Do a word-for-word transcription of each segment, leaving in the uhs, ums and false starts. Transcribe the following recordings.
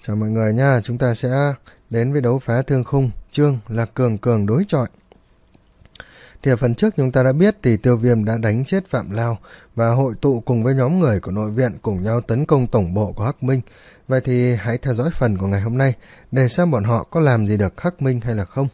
Chào mọi người nha, chúng ta sẽ đến với đấu phá thương khung, chương là cường cường đối chọi. Thì ở phần trước chúng ta đã biết thì Tiêu Viêm đã đánh chết Phạm Lao và hội tụ cùng với nhóm người của nội viện cùng nhau tấn công tổng bộ của Hắc Minh. Vậy thì hãy theo dõi phần của ngày hôm nay để xem bọn họ có làm gì được Hắc Minh hay là không.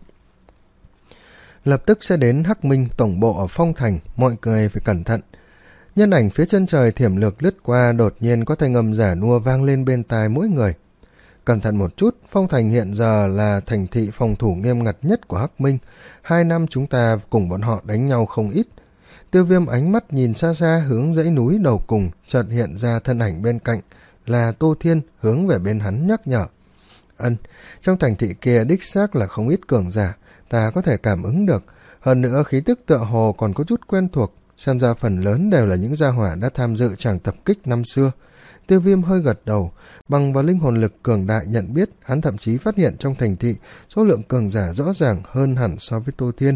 Lập tức sẽ đến Hắc Minh tổng bộ ở Phong Thành, mọi người phải cẩn thận. Nhân ảnh phía chân trời thiểm lược lướt qua, đột nhiên có thanh âm giả nua vang lên bên tai mỗi người. Cẩn thận một chút, Phong Thành hiện giờ là thành thị phòng thủ nghiêm ngặt nhất của Hắc Minh. Hai năm chúng ta cùng bọn họ đánh nhau không ít. Tiêu Viêm ánh mắt nhìn xa xa hướng dãy núi đầu cùng, chợt hiện ra thân ảnh bên cạnh, là Tô Thiên hướng về bên hắn nhắc nhở. Ân, trong thành thị kia đích xác là không ít cường giả, ta có thể cảm ứng được. Hơn nữa khí tức tựa hồ còn có chút quen thuộc, xem ra phần lớn đều là những gia hỏa đã tham dự tràng tập kích năm xưa. Tiêu Viêm hơi gật đầu, bằng vào linh hồn lực cường đại nhận biết, hắn thậm chí phát hiện trong thành thị số lượng cường giả rõ ràng hơn hẳn so với Tô Thiên.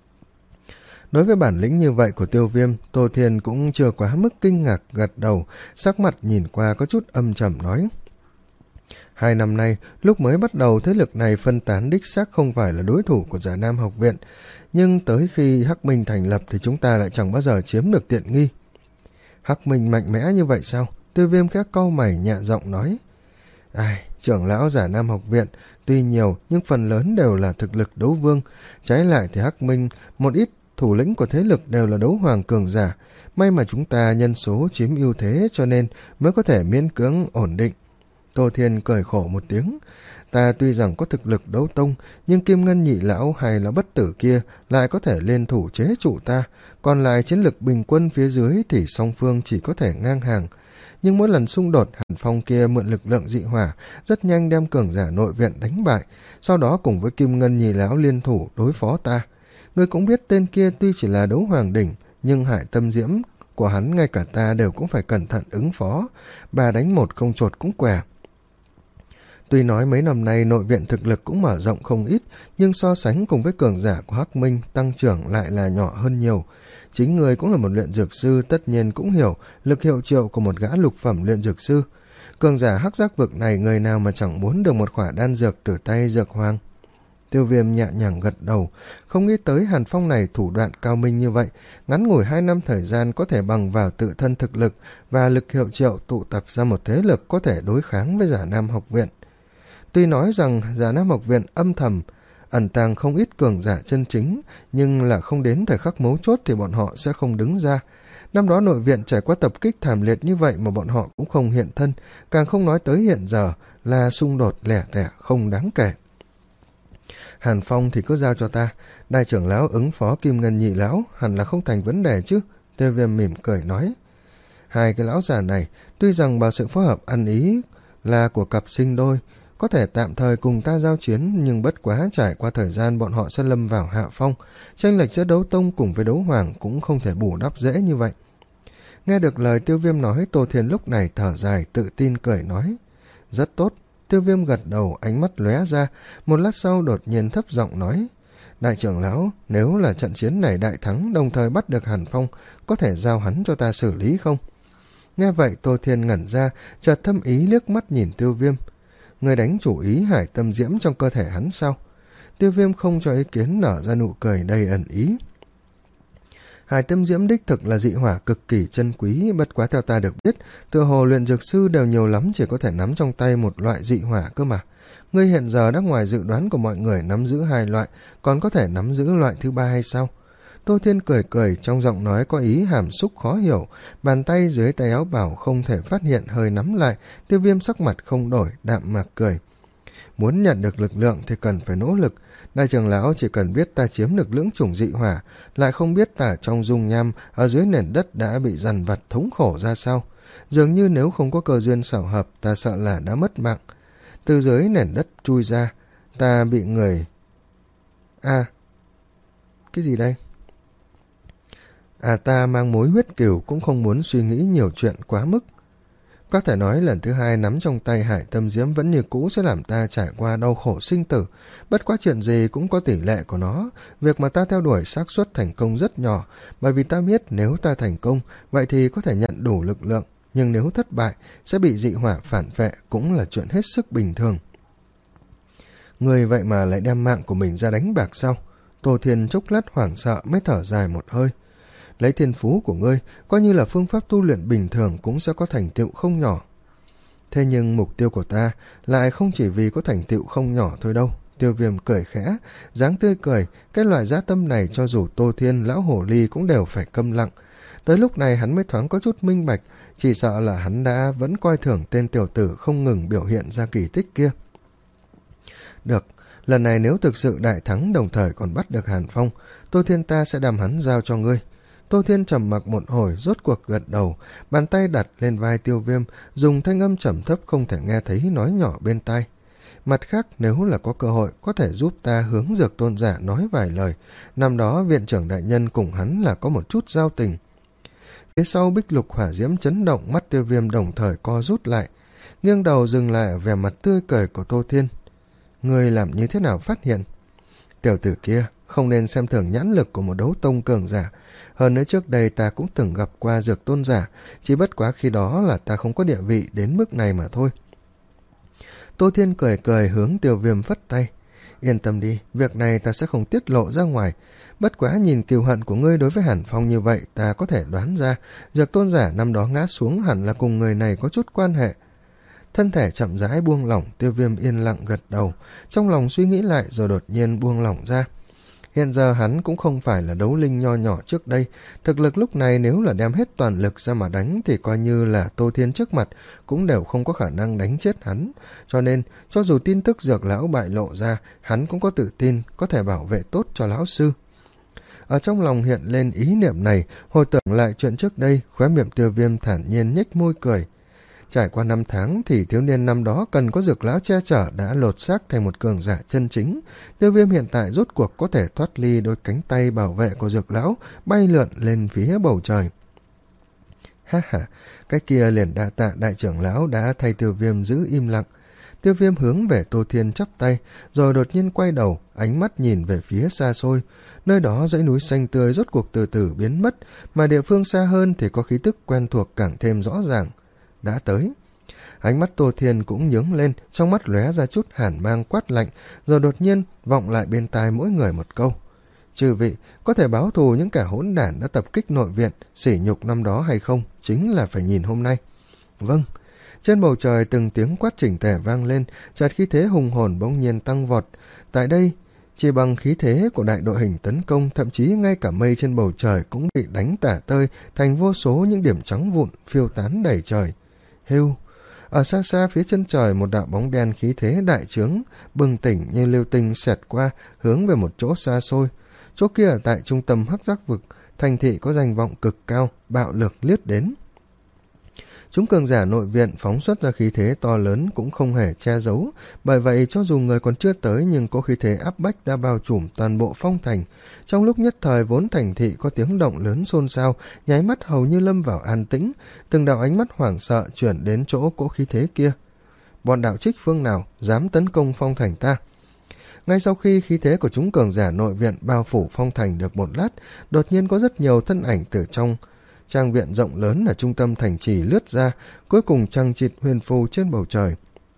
Đối với bản lĩnh như vậy của Tiêu Viêm, Tô Thiên cũng chưa quá mức kinh ngạc, gật đầu, sắc mặt nhìn qua có chút âm trầm nói. Hai năm nay, lúc mới bắt đầu thế lực này phân tán đích xác không phải là đối thủ của Giả Nam học viện, nhưng tới khi Hắc Minh thành lập thì chúng ta lại chẳng bao giờ chiếm được tiện nghi. Hắc Minh mạnh mẽ như vậy sao? Tiêu Viêm khẽ cau mày nhẹ giọng nói. Ai, trưởng lão Giả Nam học viện tuy nhiều nhưng phần lớn đều là thực lực đấu vương, trái lại thì Hắc Minh một ít thủ lĩnh của thế lực đều là đấu hoàng cường giả, may mà chúng ta nhân số chiếm ưu thế cho nên mới có thể miễn cưỡng ổn định. Tô Thiên cười khổ một tiếng. Ta tuy rằng có thực lực đấu tông, nhưng Kim Ngân nhị lão hay là bất tử kia lại có thể lên thủ chế trụ ta, còn lại chiến lực bình quân phía dưới thì song phương chỉ có thể ngang hàng. Nhưng mỗi lần xung đột, Hàn Phong kia mượn lực lượng dị hỏa rất nhanh đem cường giả nội viện đánh bại, sau đó cùng với Kim Ngân nhị lão liên thủ đối phó ta. Ngươi cũng biết tên kia tuy chỉ là đấu hoàng đỉnh, nhưng Hải Tâm Diễm của hắn ngay cả ta đều cũng phải cẩn thận ứng phó, bà đánh một không chột cũng què. Tuy nói mấy năm nay nội viện thực lực cũng mở rộng không ít, nhưng so sánh cùng với cường giả của Hắc Minh tăng trưởng lại là nhỏ hơn nhiều. Chính người cũng là một luyện dược sư, tất nhiên cũng hiểu lực hiệu triệu của một gã lục phẩm luyện dược sư. Cường giả Hắc Giác vực này người nào mà chẳng muốn được một khỏa đan dược từ tay dược hoàng. Tiêu Viêm nhẹ nhàng gật đầu, không nghĩ tới Hàn Phong này thủ đoạn cao minh như vậy, ngắn ngủi hai năm thời gian có thể bằng vào tự thân thực lực và lực hiệu triệu tụ tập ra một thế lực có thể đối kháng với Giả Nam học viện. Tuy nói rằng Giả Nam học viện âm thầm ẩn tàng không ít cường giả chân chính, nhưng là không đến thời khắc mấu chốt thì bọn họ sẽ không đứng ra. Năm đó nội viện trải qua tập kích thảm liệt như vậy mà bọn họ cũng không hiện thân, càng không nói tới hiện giờ là xung đột lẻ tẻ không đáng kể. Hàn Phong thì cứ giao cho ta, đại trưởng lão ứng phó Kim Ngân nhị lão hẳn là không thành vấn đề chứ. Tiêu Viêm mỉm cười nói. Hai cái lão già này tuy rằng vào sự phối hợp ăn ý là của cặp sinh đôi, có thể tạm thời cùng ta giao chiến, nhưng bất quá trải qua thời gian bọn họ sẽ lâm vào hạ phong, chênh lệch giữa đấu tông cùng với đấu hoàng cũng không thể bù đắp dễ như vậy. Nghe được lời Tiêu Viêm nói, Tô Thiên lúc này thở dài tự tin cười nói. Rất tốt. Tiêu Viêm gật đầu, ánh mắt lóe ra, một lát sau đột nhiên thấp giọng nói. Đại trưởng lão, nếu là trận chiến này đại thắng đồng thời bắt được Hàn Phong, có thể giao hắn cho ta xử lý không? Nghe vậy Tô Thiên ngẩn ra, chợt thâm ý liếc mắt nhìn Tiêu Viêm. Người đánh chủ ý Hải Tâm Diễm trong cơ thể hắn sao? Tiêu Viêm không cho ý kiến, nở ra nụ cười đầy ẩn ý. Hải Tâm Diễm đích thực là dị hỏa cực kỳ chân quý, bất quá theo ta được biết, tựa hồ luyện dược sư đều nhiều lắm chỉ có thể nắm trong tay một loại dị hỏa cơ mà. Ngươi hiện giờ đã ngoài dự đoán của mọi người nắm giữ hai loại, còn có thể nắm giữ loại thứ ba hay sao? Tô Thiên cười cười, trong giọng nói có ý hàm xúc khó hiểu, bàn tay dưới tay áo bảo không thể phát hiện hơi nắm lại. Tiêu Viêm sắc mặt không đổi, đạm mạc cười. Muốn nhận được lực lượng thì cần phải nỗ lực. Đại trưởng lão chỉ cần biết ta chiếm được lưỡng chủng dị hỏa, lại không biết ta trong dung nham ở dưới nền đất đã bị dằn vặt thống khổ ra sao. Dường như nếu không có cơ duyên xảo hợp, ta sợ là đã mất mạng. Từ dưới nền đất chui ra, ta bị người... À, cái gì đây? À, ta mang mối huyết cừu cũng không muốn suy nghĩ nhiều chuyện quá mức. Có thể nói lần thứ hai nắm trong tay Hải Tâm Diễm vẫn như cũ sẽ làm ta trải qua đau khổ sinh tử. Bất quá chuyện gì cũng có tỷ lệ của nó. Việc mà ta theo đuổi xác suất thành công rất nhỏ, bởi vì ta biết nếu ta thành công, vậy thì có thể nhận đủ lực lượng. nhưng nếu thất bại sẽ bị dị hỏa phản vệ cũng là chuyện hết sức bình thường. Người vậy mà lại đem mạng của mình ra đánh bạc sao? Tô Thiên chốc lát hoảng sợ mới thở dài một hơi. Lấy thiên phú của ngươi, coi như là phương pháp tu luyện bình thường cũng sẽ có thành tựu không nhỏ. Thế nhưng mục tiêu của ta lại không chỉ vì có thành tựu không nhỏ thôi đâu. Tiêu Viêm cười khẽ, dáng tươi cười, cái loại dã tâm này cho dù Tô Thiên, lão hồ ly cũng đều phải câm lặng. Tới lúc này hắn mới thoáng có chút minh bạch, chỉ sợ là hắn đã vẫn coi thường tên tiểu tử không ngừng biểu hiện ra kỳ tích kia. Được, lần này nếu thực sự đại thắng đồng thời còn bắt được Hàn Phong, Tô Thiên ta sẽ đem hắn giao cho ngươi. Tô Thiên trầm mặc một hồi, rốt cuộc gật đầu, bàn tay đặt lên vai Tiêu Viêm, dùng thanh âm trầm thấp không thể nghe thấy nói nhỏ bên tai. Mặt khác, nếu là có cơ hội có thể giúp ta hướng Dược Tôn giả nói vài lời, năm đó viện trưởng đại nhân cùng hắn là có một chút giao tình. Phía sau bích lục hỏa diễm chấn động, mắt Tiêu Viêm đồng thời co rút lại, nghiêng đầu dừng lại ở vẻ mặt tươi cười của Tô Thiên. Ngươi làm như thế nào phát hiện? Tiểu tử kia không nên xem thường nhãn lực của một đấu tông cường giả. Hơn nữa trước đây ta cũng từng gặp qua Dược Tôn giả, chỉ bất quá khi đó là ta không có địa vị đến mức này mà thôi. Tô Thiên cười cười hướng Tiêu Viêm phất tay. Yên tâm đi, việc này ta sẽ không tiết lộ ra ngoài. Bất quá nhìn kiêu hận của ngươi đối với Hàn Phong như vậy, ta có thể đoán ra Dược Tôn giả năm đó ngã xuống hẳn là cùng người này có chút quan hệ. Thân thể chậm rãi buông lỏng, Tiêu Viêm yên lặng gật đầu, trong lòng suy nghĩ lại rồi đột nhiên buông lỏng ra. Hiện giờ hắn cũng không phải là đấu linh nho nhỏ trước đây, thực lực lúc này nếu là đem hết toàn lực ra mà đánh thì coi như là Tô Thiên trước mặt cũng đều không có khả năng đánh chết hắn. Cho nên, cho dù tin tức Dược lão bại lộ ra, hắn cũng có tự tin có thể bảo vệ tốt cho lão sư. Ở trong lòng hiện lên ý niệm này, hồi tưởng lại chuyện trước đây, khóe miệng Tiêu Viêm thản nhiên nhếch môi cười. Trải qua năm tháng thì thiếu niên năm đó cần có Dược lão che chở đã lột xác thành một cường giả chân chính. Tiêu Viêm hiện tại rốt cuộc có thể thoát ly đôi cánh tay bảo vệ của Dược lão, bay lượn lên phía bầu trời. Ha ha, cái kia liền đa tạ đại trưởng lão đã thay Tiêu Viêm giữ im lặng. Tiêu Viêm hướng về Tô Thiên chắp tay, rồi đột nhiên quay đầu, ánh mắt nhìn về phía xa xôi. Nơi đó dãy núi xanh tươi rốt cuộc từ từ biến mất, mà địa phương xa hơn thì có khí tức quen thuộc càng thêm rõ ràng. Đã tới. Ánh mắt Tô Thiên cũng nhướng lên, trong mắt lóe ra chút hàn mang quát lạnh, rồi đột nhiên vọng lại bên tai mỗi người một câu. Chư vị, có thể báo thù những kẻ hỗn đản đã tập kích nội viện, sỉ nhục năm đó hay không, chính là phải nhìn hôm nay. Vâng. Trên bầu trời từng tiếng quát chỉnh tề vang lên, chợt khí thế hùng hồn bỗng nhiên tăng vọt. Tại đây, chỉ bằng khí thế của đại đội hình tấn công, thậm chí ngay cả mây trên bầu trời cũng bị đánh tả tơi thành vô số những điểm trắng vụn phiêu tán đầy trời. Hưu, ở xa xa phía chân trời một đạo bóng đen khí thế đại trướng bừng tỉnh như lưu tinh xẹt qua, hướng về một chỗ xa xôi. Chỗ kia ở tại trung tâm hắc giác vực, thành thị có danh vọng cực cao, bạo lực liếc đến. Chúng cường giả nội viện phóng xuất ra khí thế to lớn cũng không hề che giấu, bởi vậy cho dù người còn chưa tới nhưng có khí thế áp bách đã bao trùm toàn bộ phong thành. Trong lúc nhất thời vốn thành thị có tiếng động lớn xôn xao, nháy mắt hầu như lâm vào an tĩnh, từng đạo ánh mắt hoảng sợ chuyển đến chỗ cỗ khí thế kia. Bọn đạo trích phương nào dám tấn công phong thành ta? Ngay sau khi khí thế của chúng cường giả nội viện bao phủ phong thành được một lát, đột nhiên có rất nhiều thân ảnh từ trong trang viện rộng lớn ở trung tâm thành trì lướt ra, cuối cùng chằng chịt huyền phù trên bầu trời.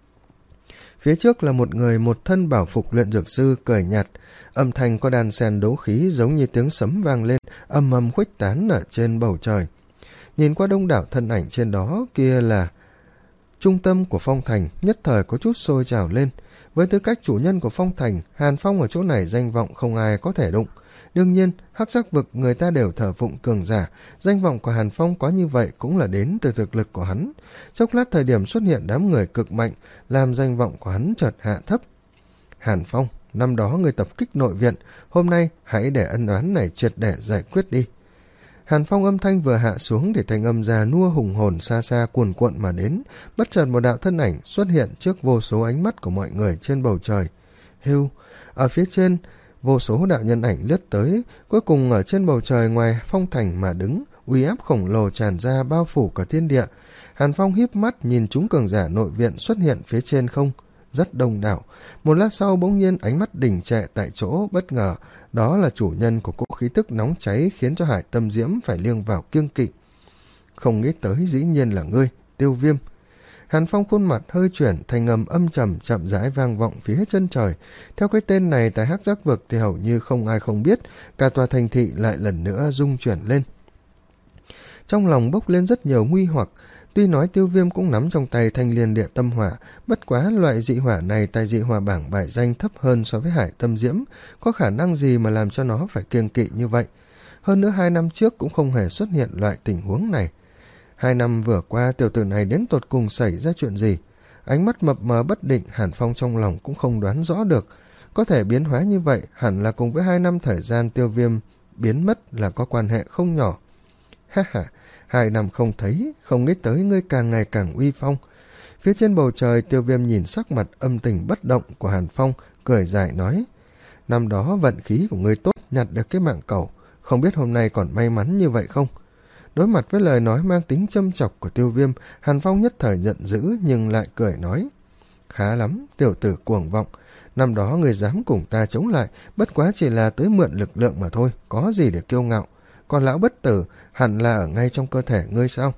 Phía trước là một người một thân bảo phục luyện dược sư cười nhạt, âm thanh có đan xen đấu khí giống như tiếng sấm vang lên, âm âm khuếch tán ở trên bầu trời. Nhìn qua đông đảo thân ảnh trên đó, kia là trung tâm của phong thành, nhất thời có chút sôi trào lên. Với tư cách chủ nhân của phong thành, Hàn Phong ở chỗ này danh vọng không ai có thể đụng. Đương nhiên, hắc giác vực người ta đều thờ phụng cường giả, danh vọng của Hàn Phong có như vậy cũng là đến từ thực lực của hắn. Chốc lát thời điểm xuất hiện đám người cực mạnh, làm danh vọng của hắn chợt hạ thấp. Hàn Phong, năm đó người tập kích nội viện, hôm nay hãy để ân oán này triệt để giải quyết đi. Hàn Phong âm thanh vừa hạ xuống thì thanh âm già nua hùng hồn xa xa cuồn cuộn mà đến, bất chợt một đạo thân ảnh xuất hiện trước vô số ánh mắt của mọi người trên bầu trời. Hưu, ở phía trên, vô số đạo nhân ảnh lướt tới, cuối cùng ở trên bầu trời ngoài phong thành mà đứng, uy áp khổng lồ tràn ra bao phủ cả thiên địa. Hàn Phong híp mắt nhìn chúng cường giả nội viện xuất hiện phía trên không, rất đông đảo. Một lát sau bỗng nhiên ánh mắt đình trệ tại chỗ, bất ngờ, đó là chủ nhân của cỗ khí tức nóng cháy khiến cho Hải Tâm Diễm phải liêng vào kiêng kỵ. không nghĩ tới dĩ nhiên là ngươi, Tiêu Viêm. Hàn Phong khuôn mặt hơi chuyển, thành ngầm âm trầm chậm rãi vang vọng phía chân trời. Theo cái tên này tại Hắc Giác Vực thì hầu như không ai không biết, cả tòa thành thị lại lần nữa rung chuyển lên. Trong lòng bốc lên rất nhiều nguy hoặc. Tuy nói Tiêu Viêm cũng nắm trong tay Thanh Liên Địa Tâm Hỏa, bất quá loại dị hỏa này tại dị hỏa bảng bài danh thấp hơn so với Hải Tâm Diễm, có khả năng gì mà làm cho nó phải kiêng kỵ như vậy. Hơn nữa hai năm trước cũng không hề xuất hiện loại tình huống này. Hai năm vừa qua tiểu tử này đến tột cùng xảy ra chuyện gì? Ánh mắt mập mờ bất định, Hàn Phong trong lòng cũng không đoán rõ được. Có thể biến hóa như vậy hẳn là cùng với hai năm thời gian Tiêu Viêm biến mất là có quan hệ không nhỏ. Ha ha, hai năm không thấy, không nghĩ tới ngươi càng ngày càng uy phong. Phía trên bầu trời Tiêu Viêm nhìn sắc mặt âm tình bất động của Hàn Phong, cười dài nói: năm đó vận khí của ngươi tốt, nhặt được cái mạng cẩu, không biết hôm nay còn may mắn như vậy không? Đối mặt với lời nói mang tính châm chọc của Tiêu Viêm, Hàn Phong nhất thời giận dữ nhưng lại cười nói: khá lắm, tiểu tử cuồng vọng, năm đó ngươi dám cùng ta chống lại, bất quá chỉ là tới mượn lực lượng mà thôi, có gì để kiêu ngạo. Còn lão bất tử hẳn là ở ngay trong cơ thể ngươi sao?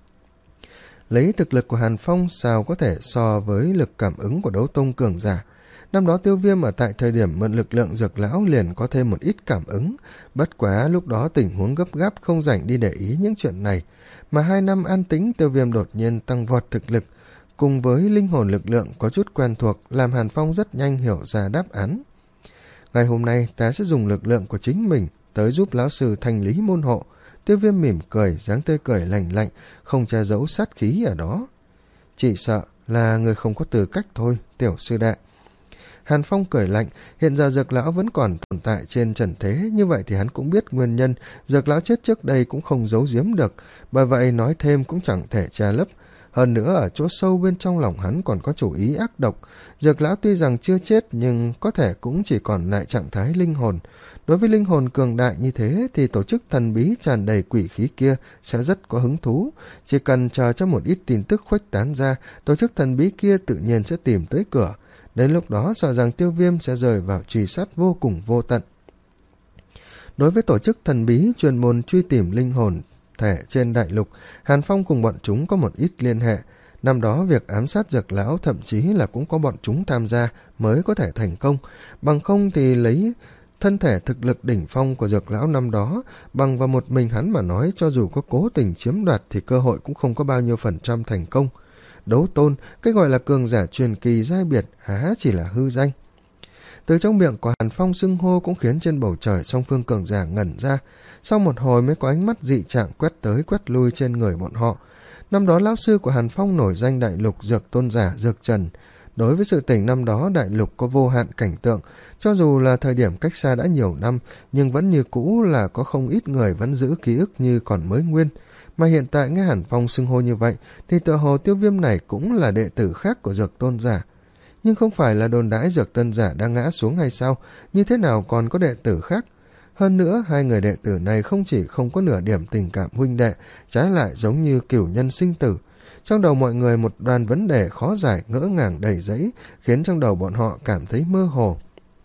Lấy thực lực của Hàn Phong sao có thể so với lực cảm ứng của đấu tông cường giả. Năm đó Tiêu Viêm ở tại thời điểm mượn lực lượng dược lão liền có thêm một ít cảm ứng, bất quá lúc đó tình huống gấp gáp không rảnh đi để ý những chuyện này, mà hai năm an tĩnh Tiêu Viêm đột nhiên tăng vọt thực lực, cùng với linh hồn lực lượng có chút quen thuộc làm Hàn Phong rất nhanh hiểu ra đáp án. Ngày hôm nay ta sẽ dùng lực lượng của chính mình tới giúp lão sư thanh lý môn hộ. Tiêu Viêm mỉm cười, dáng tươi cười lạnh lạnh, không che giấu sát khí ở đó. Chỉ sợ là người không có tư cách thôi, tiểu sư đệ. Hàn Phong cười lạnh, hiện giờ dược lão vẫn còn tồn tại trên trần thế, như vậy thì hắn cũng biết nguyên nhân, dược lão chết trước đây cũng không giấu giếm được, bởi vậy nói thêm cũng chẳng thể che lấp. Hơn nữa ở chỗ sâu bên trong lòng hắn còn có chủ ý ác độc. Dược lão tuy rằng chưa chết nhưng có thể cũng chỉ còn lại trạng thái linh hồn. Đối với linh hồn cường đại như thế thì tổ chức thần bí tràn đầy quỷ khí kia sẽ rất có hứng thú. Chỉ cần chờ cho một ít tin tức khuếch tán ra, tổ chức thần bí kia tự nhiên sẽ tìm tới cửa. Đến lúc đó sợ rằng Tiêu Viêm sẽ rời vào truy sát vô cùng vô tận. Đối với tổ chức thần bí chuyên môn truy tìm linh hồn thể trên đại lục, Hàn Phong cùng bọn chúng có một ít liên hệ. Năm đó việc ám sát dược lão thậm chí là cũng có bọn chúng tham gia mới có thể thành công, bằng không thì lấy thân thể thực lực đỉnh phong của dược lão năm đó, bằng vào một mình hắn mà nói, cho dù có cố tình chiếm đoạt thì cơ hội cũng không có bao nhiêu phần trăm thành công. Đấu tôn, cái gọi là cường giả truyền kỳ giai biệt há chỉ là hư danh. Từ trong miệng của Hàn Phong xưng hô cũng khiến trên bầu trời song phương cường giả ngẩn ra, sau một hồi mới có ánh mắt dị trạng quét tới quét lui trên người bọn họ. Năm đó lão sư của Hàn Phong nổi danh đại lục dược tôn giả Dược Trần. Đối với sự tình năm đó đại lục có vô hạn cảnh tượng, cho dù là thời điểm cách xa đã nhiều năm, nhưng vẫn như cũ là có không ít người vẫn giữ ký ức như còn mới nguyên. Mà hiện tại nghe Hàn Phong xưng hô như vậy, thì tựa hồ Tiêu Viêm này cũng là đệ tử khác của dược tôn giả. Nhưng không phải là đồn đãi dược tôn giả đang ngã xuống hay sao, như thế nào còn có đệ tử khác? Hơn nữa, hai người đệ tử này không chỉ không có nửa điểm tình cảm huynh đệ, trái lại giống như cửu nhân sinh tử. Trong đầu mọi người một đoàn vấn đề khó giải, ngỡ ngàng đầy rẫy, khiến trong đầu bọn họ cảm thấy mơ hồ.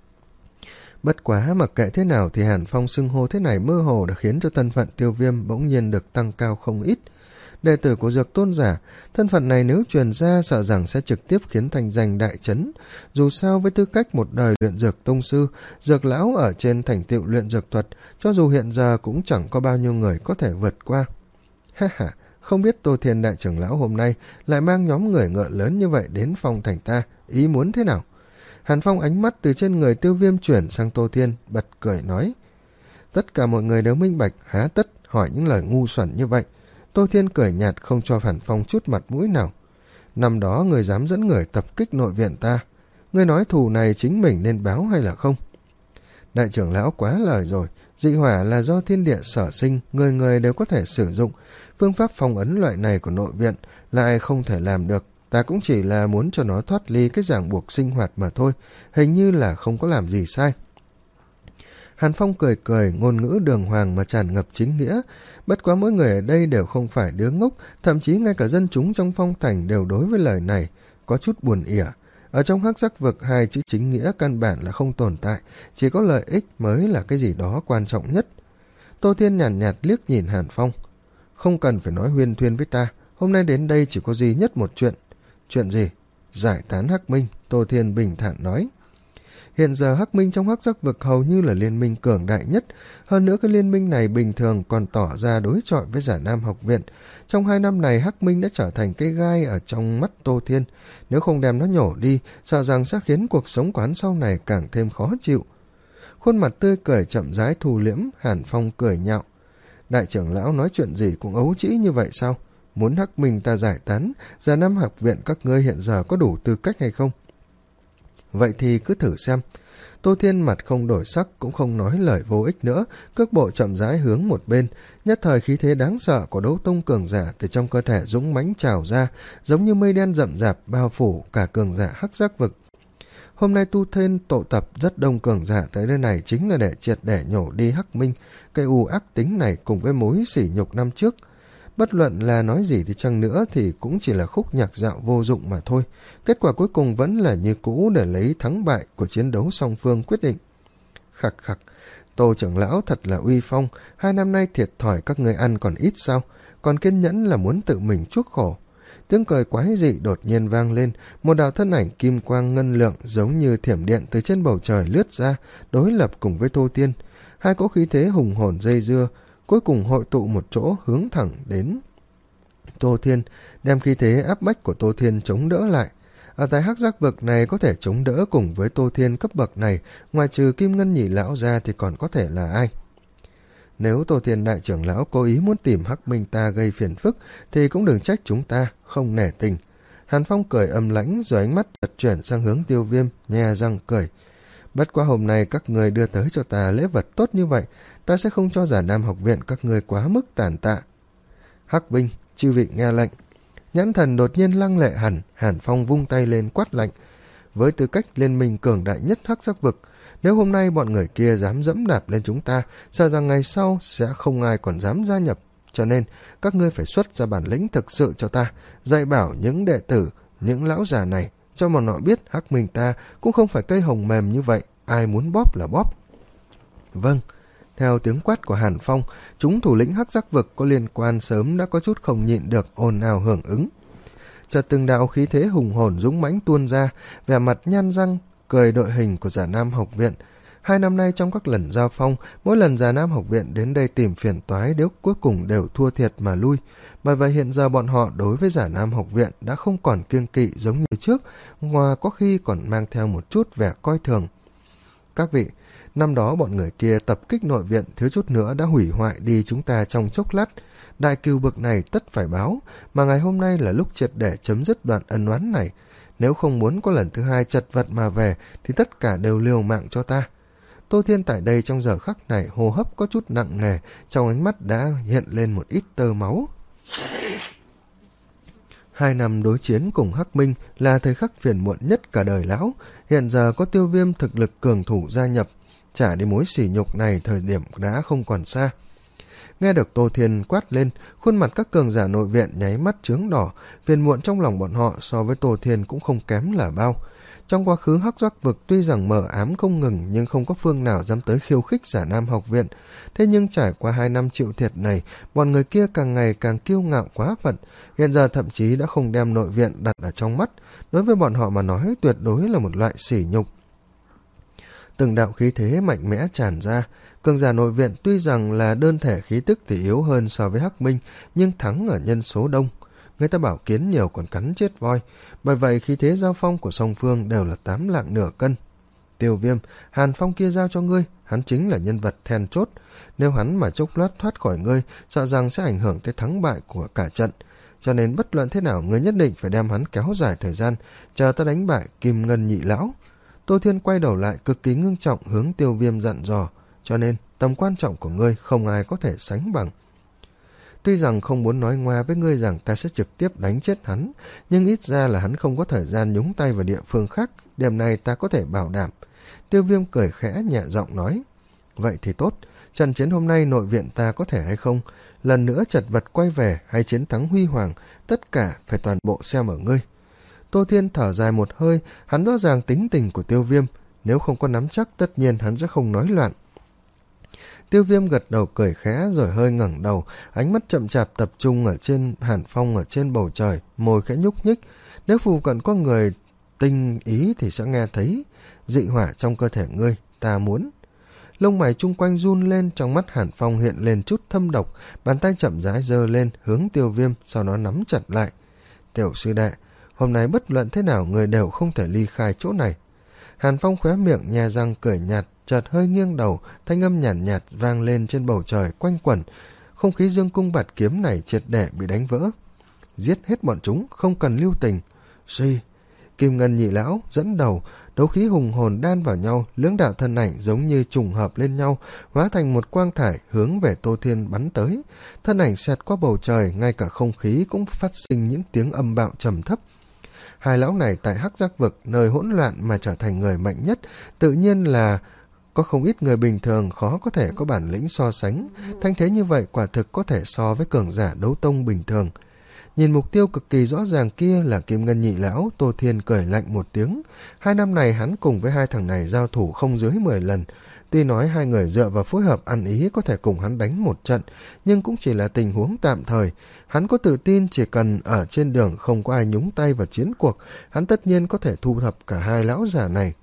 Bất quá mặc kệ thế nào thì Hàn Phong xưng hô thế này mơ hồ đã khiến cho thân phận Tiêu Viêm bỗng nhiên được tăng cao không ít. Đệ tử của dược tôn giả, thân phận này nếu truyền ra sợ rằng sẽ trực tiếp khiến thành danh đại chấn. Dù sao với tư cách một đời luyện dược tông sư, dược lão ở trên thành tựu luyện dược thuật, cho dù hiện giờ cũng chẳng có bao nhiêu người có thể vượt qua. Ha ha, không biết Tô Thiên đại trưởng lão hôm nay lại mang nhóm người ngựa lớn như vậy đến phong thành ta, ý muốn thế nào? Hàn Phong ánh mắt từ trên người Tiêu Viêm chuyển sang Tô Thiên, bật cười nói: tất cả mọi người đều minh bạch, há tất hỏi những lời ngu xuẩn như vậy. Tô Thiên cười nhạt không cho Hàn Phong chút mặt mũi nào. Năm đó người dám dẫn người tập kích nội viện ta, ngươi nói thù này chính mình nên báo hay là không? Đại trưởng lão quá lời rồi, dị hỏa là do thiên địa sở sinh, người người đều có thể sử dụng. Phương pháp phong ấn loại này của nội viện lại không thể làm được. Ta cũng chỉ là muốn cho nó thoát ly cái ràng buộc sinh hoạt mà thôi, hình như là không có làm gì sai. Hàn Phong cười cười, ngôn ngữ đường hoàng mà tràn ngập chính nghĩa. Bất quá mỗi người ở đây đều không phải đứa ngốc, thậm chí ngay cả dân chúng trong phong thành đều đối với lời này có chút buồn ỉa. Ở trong hắc giác vực, hai chữ chính nghĩa căn bản là không tồn tại, chỉ có lợi ích mới là cái gì đó quan trọng nhất. Tô Thiên nhàn nhạt, nhạt liếc nhìn Hàn Phong. không cần phải nói huyên thuyên với ta, hôm nay đến đây chỉ có duy nhất một chuyện. Chuyện gì? Giải tán Hắc Minh, Tô Thiên bình thản nói. Hiện giờ Hắc Minh trong Hắc Giác Vực hầu như là liên minh cường đại nhất, hơn nữa cái liên minh này bình thường còn tỏ ra đối chọi với Giả Nam học viện. Trong hai năm này Hắc Minh đã trở thành cây gai ở trong mắt Tô Thiên, nếu không đem nó nhổ đi, sợ rằng sẽ khiến cuộc sống của hắn sau này càng thêm khó chịu. Khuôn mặt tươi cười chậm rãi thu liễm, Hàn Phong cười nhạo. Đại trưởng lão nói chuyện gì cũng ấu trĩ như vậy sao? Muốn Hắc Minh ta giải tán, Giả Nam học viện các ngươi hiện giờ có đủ tư cách hay không? Vậy thì cứ thử xem. Tô Thiên mặt không đổi sắc, cũng không nói lời vô ích nữa, cước bộ chậm rãi hướng một bên. Nhất thời khí thế đáng sợ của đấu tông cường giả từ trong cơ thể dũng mãnh trào ra, giống như mây đen rậm rạp bao phủ cả cường giả Hắc Giác Vực. Hôm nay Tu Thiên tụ tập rất đông cường giả tới nơi này chính là để triệt để nhổ đi Hắc Minh, cây u ác tính này cùng với mối sỉ nhục năm trước. Bất luận là nói gì đi chăng nữa thì cũng chỉ là khúc nhạc dạo vô dụng mà thôi. Kết quả cuối cùng vẫn là như cũ để lấy thắng bại của chiến đấu song phương quyết định. Khặc khặc, Tô trưởng lão thật là uy phong, hai năm nay thiệt thòi các người ăn còn ít sao, còn kiên nhẫn là muốn tự mình chuốc khổ. Tiếng cười quái dị đột nhiên vang lên, một đạo thân ảnh kim quang ngân lượng giống như thiểm điện từ trên bầu trời lướt ra, đối lập cùng với Tô Tiên. Hai cỗ khí thế hùng hồn dây dưa, cuối cùng hội tụ một chỗ hướng thẳng đến Tô Thiên, đem khí thế áp bách của Tô Thiên chống đỡ lại. Ở tại Hắc Giác Vực này có thể chống đỡ cùng với Tô Thiên cấp bậc này, ngoài trừ Kim Ngân Nhị lão ra thì còn có thể là ai? Nếu Tô Thiên đại trưởng lão cố ý muốn tìm Hắc Minh ta gây phiền phức thì cũng đừng trách chúng ta không nể tình. Hàn Phong cười âm lãnh rồi ánh mắt chợt chuyển sang hướng Tiêu Viêm, nhe răng cười. Bất quá hôm nay các người đưa tới cho ta lễ vật tốt như vậy, ta sẽ không cho Giả Nam học viện các người quá mức tàn tạ. Hắc binh, chư vị nghe lệnh. Nhãn thần đột nhiên lăng lệ hẳn, Hàn Phong vung tay lên quát lệnh. Với tư cách liên minh cường đại nhất Hắc Giác Vực, nếu hôm nay bọn người kia dám dẫm đạp lên chúng ta, sợ rằng ngày sau sẽ không ai còn dám gia nhập. Cho nên, các ngươi phải xuất ra bản lĩnh thực sự cho ta, dạy bảo những đệ tử, những lão già này, cho bọn họ biết Hắc Minh ta cũng không phải cây hồng mềm như vậy, ai muốn bóp là bóp. Vâng. Theo tiếng quát của Hàn Phong, chúng thủ lĩnh Hắc Giác Vực có liên quan sớm đã có chút không nhịn được ồn ào hưởng ứng. Chợt từng đạo khí thế hùng hồn dũng mãnh tuôn ra, vẻ mặt nhăn răng, cười đội hình của Giả Nam học viện. Hai năm nay trong các lần giao phong, mỗi lần Giả Nam học viện đến đây tìm phiền toái đều cuối cùng đều thua thiệt mà lui. Bởi vậy hiện giờ bọn họ đối với Giả Nam học viện đã không còn kiêng kỵ giống như trước, mà có khi còn mang theo một chút vẻ coi thường. Các vị, năm đó bọn người kia tập kích nội viện thiếu chút nữa đã hủy hoại đi chúng ta trong chốc lát. Đại cừu bực này tất phải báo, mà ngày hôm nay là lúc triệt để chấm dứt đoạn ân oán này. Nếu không muốn có lần thứ hai chật vật mà về thì tất cả đều liều mạng cho ta. Tô Thiên tại đây trong giờ khắc này hô hấp có chút nặng nề, trong ánh mắt đã hiện lên một ít tơ máu. Hai năm đối chiến cùng Hắc Minh là thời khắc phiền muộn nhất cả đời lão. Hiện giờ có Tiêu Viêm thực lực cường thủ gia nhập, trả đi mối sỉ nhục này thời điểm đã không còn xa. Nghe được Tô Thiên quát lên, khuôn mặt các cường giả nội viện nháy mắt chướng đỏ, phiền muộn trong lòng bọn họ so với Tô Thiên cũng không kém là bao. Trong quá khứ Hắc Giác Vực tuy rằng mờ ám không ngừng nhưng không có phương nào dám tới khiêu khích Giả Nam học viện. Thế nhưng trải qua hai năm chịu thiệt này, bọn người kia càng ngày càng kiêu ngạo quá phận, hiện giờ thậm chí đã không đem nội viện đặt ở trong mắt, đối với bọn họ mà nói tuyệt đối là một loại sỉ nhục. Từng đạo khí thế mạnh mẽ tràn ra, cường giả nội viện tuy rằng là đơn thể khí tức thì yếu hơn so với Hắc Minh, nhưng thắng ở nhân số đông. Người ta bảo kiến nhiều còn cắn chết voi, bởi vậy khí thế giao phong của song phương đều là tám lạng nửa cân. Tiêu Viêm, Hàn Phong kia giao cho ngươi, hắn chính là nhân vật then chốt. Nếu hắn mà chốc lát thoát khỏi ngươi, sợ rằng sẽ ảnh hưởng tới thắng bại của cả trận. Cho nên bất luận thế nào, ngươi nhất định phải đem hắn kéo dài thời gian, chờ ta đánh bại Kim Ngân Nhị lão. Tô Thiên quay đầu lại cực kỳ ngưng trọng hướng Tiêu Viêm dặn dò, cho nên tầm quan trọng của ngươi không ai có thể sánh bằng. Tuy rằng không muốn nói ngoa với ngươi rằng ta sẽ trực tiếp đánh chết hắn, nhưng ít ra là hắn không có thời gian nhúng tay vào địa phương khác, điểm này ta có thể bảo đảm. Tiêu Viêm cười khẽ nhẹ giọng nói, vậy thì tốt, trận chiến hôm nay nội viện ta có thể hay không, lần nữa chật vật quay về hay chiến thắng huy hoàng, tất cả phải toàn bộ xem ở ngươi. Tô Thiên thở dài một hơi, hắn rõ ràng tính tình của Tiêu Viêm, nếu không có nắm chắc tất nhiên hắn sẽ không nói loạn. Tiêu Viêm gật đầu cười khẽ rồi hơi ngẩng đầu, ánh mắt chậm chạp tập trung ở trên Hàn Phong ở trên bầu trời, môi khẽ nhúc nhích. Nếu phụ cận có người tinh ý thì sẽ nghe thấy. Dị hỏa trong cơ thể ngươi, ta muốn. Lông mày chung quanh run lên, trong mắt Hàn Phong hiện lên chút thâm độc, bàn tay chậm rãi giơ lên hướng Tiêu Viêm, sau đó nắm chặt lại. Tiểu sư đệ, hôm nay bất luận thế nào người đều không thể ly khai chỗ này. Hàn Phong khóe miệng nhe răng cười nhạt, chợt hơi nghiêng đầu, thanh âm nhàn nhạt, nhạt vang lên trên bầu trời quanh quẩn. Không khí dương cung bạt kiếm này triệt để bị đánh vỡ. Giết hết bọn chúng, không cần lưu tình. Suy, Kim Ngân nhị lão dẫn đầu, đấu khí hùng hồn đan vào nhau, lưỡng đạo thân ảnh giống như trùng hợp lên nhau, hóa thành một quang thải hướng về Tô Thiên bắn tới. Thân ảnh xẹt qua bầu trời, ngay cả không khí cũng phát sinh những tiếng âm bạo trầm thấp. Hai lão này tại Hắc Giác Vực, nơi hỗn loạn mà trở thành người mạnh nhất, tự nhiên là có không ít người bình thường khó có thể có bản lĩnh so sánh. Thanh thế như vậy quả thực có thể so với cường giả đấu tông bình thường. Nhìn mục tiêu cực kỳ rõ ràng kia là Kim Ngân nhị lão, Tô Thiên cười lạnh một tiếng. Hai năm này hắn cùng với hai thằng này giao thủ không dưới mười lần. Tuy nói hai người dựa vào phối hợp ăn ý có thể cùng hắn đánh một trận, nhưng cũng chỉ là tình huống tạm thời. Hắn có tự tin chỉ cần ở trên đường không có ai nhúng tay vào chiến cuộc, hắn tất nhiên có thể thu thập cả hai lão già này.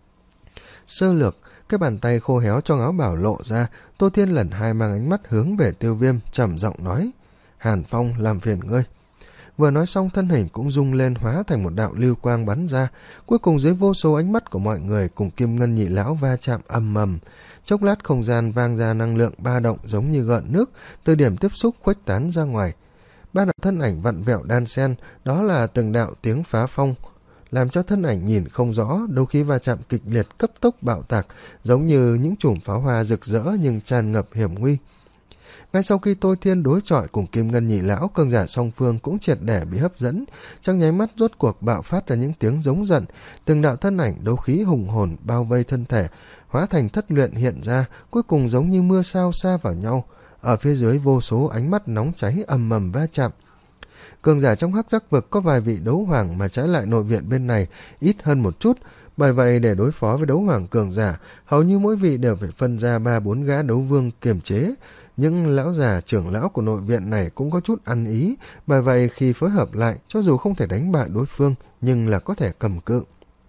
Sơ lược, cái bàn tay khô héo trong áo bảo lộ ra, Tô Thiên lần hai mang ánh mắt hướng về Tiêu Viêm, trầm giọng nói: Hàn Phong, làm phiền ngươi. Vừa nói xong, thân hình cũng rung lên, hóa thành một đạo lưu quang bắn ra. Cuối cùng dưới vô số ánh mắt của mọi người cùng Kim Ngân nhị lão va chạm ầm ầm. Chốc lát không gian vang ra năng lượng ba động giống như gợn nước, từ điểm tiếp xúc khuếch tán ra ngoài. Ba đạo thân ảnh vặn vẹo đan xen, đó là từng đạo tiếng phá phong, làm cho thân ảnh nhìn không rõ, đôi khi va chạm kịch liệt cấp tốc bạo tạc, giống như những chùm pháo hoa rực rỡ nhưng tràn ngập hiểm nguy. Ngay sau khi Tô Thiên đối chọi cùng Kim Ngân nhị lão, cường giả song phương cũng triệt để bị hấp dẫn, trong nháy mắt rốt cuộc bạo phát ra những tiếng giống giận, từng đạo thân ảnh đấu khí hùng hồn bao vây thân thể, hóa thành thất luyện hiện ra, cuối cùng giống như mưa sao sa vào nhau. Ở phía dưới vô số ánh mắt nóng cháy ầm ầm va chạm. Cường giả trong Hắc Giác Vực có vài vị đấu hoàng, mà trái lại nội viện bên này ít hơn một chút. Bởi vậy để đối phó với đấu hoàng cường giả, hầu như mỗi vị đều phải phân ra ba bốn gã đấu vương kiềm chế. Những lão già trưởng lão của nội viện này cũng có chút ăn ý, bởi vậy khi phối hợp lại, cho dù không thể đánh bại đối phương, nhưng là có thể cầm cự.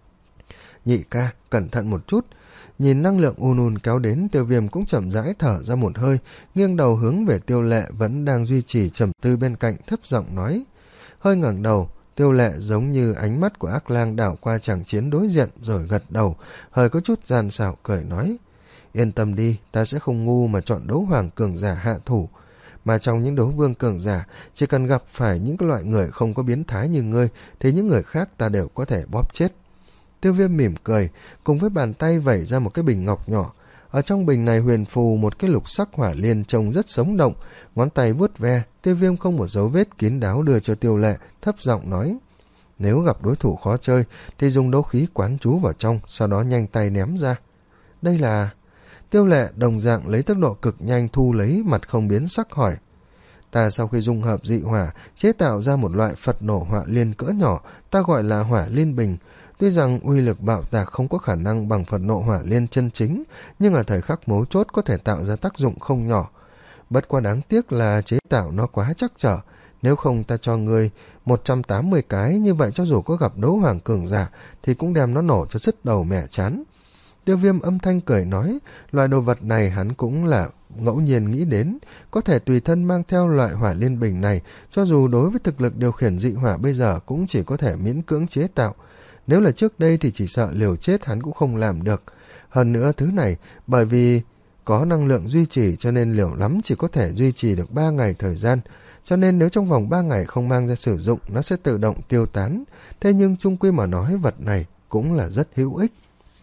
Nhị ca, cẩn thận một chút. Nhìn năng lượng ùn ùn kéo đến, Tiêu Viêm cũng chậm rãi thở ra một hơi, nghiêng đầu hướng về Tiêu Lệ vẫn đang duy trì trầm tư bên cạnh, thấp giọng nói. Hơi ngẩng đầu, Tiêu Lệ giống như ánh mắt của ác lang đảo qua chàng chiến đối diện rồi gật đầu, hơi có chút gian xảo cười nói: Yên tâm đi, ta sẽ không ngu mà chọn đấu hoàng cường giả hạ thủ. Mà trong những đấu vương cường giả, chỉ cần gặp phải những cái loại người không có biến thái như ngươi, thì những người khác ta đều có thể bóp chết. Tiêu Viêm mỉm cười, cùng với bàn tay vẩy ra một cái bình ngọc nhỏ. Ở trong bình này huyền phù một cái lục sắc hỏa liên trông rất sống động, ngón tay vuốt ve. Tiêu Viêm không một dấu vết kín đáo đưa cho Tiêu Lệ, thấp giọng nói: Nếu gặp đối thủ khó chơi thì dùng đấu khí quán trú vào trong, sau đó nhanh tay ném ra. Đây là... Tiêu Lệ đồng dạng lấy tốc độ cực nhanh thu lấy, mặt không biến sắc hỏi: Ta sau khi dung hợp dị hỏa chế tạo ra một loại Phật nổ hỏa liên cỡ nhỏ, ta gọi là hỏa liên bình. Tuy rằng uy lực bạo tạc không có khả năng bằng Phật nộ hỏa liên chân chính, nhưng ở thời khắc mấu chốt có thể tạo ra tác dụng không nhỏ. Bất quá đáng tiếc là chế tạo nó quá chắc trở, nếu không ta cho ngươi một trăm tám mươi cái, như vậy cho dù có gặp đấu hoàng cường giả thì cũng đem nó nổ cho sứt đầu mẹ chán. Tiêu Viêm âm thanh cười nói, loại đồ vật này hắn cũng là ngẫu nhiên nghĩ đến, có thể tùy thân mang theo loại hỏa liên bình này, cho dù đối với thực lực điều khiển dị hỏa bây giờ cũng chỉ có thể miễn cưỡng chế tạo. Nếu là trước đây thì chỉ sợ liều chết hắn cũng không làm được. Hơn nữa thứ này, bởi vì có năng lượng duy trì cho nên liều lắm chỉ có thể duy trì được ba ngày thời gian, cho nên nếu trong vòng ba ngày không mang ra sử dụng, nó sẽ tự động tiêu tán. Thế nhưng chung quy mà nói, vật này cũng là rất hữu ích.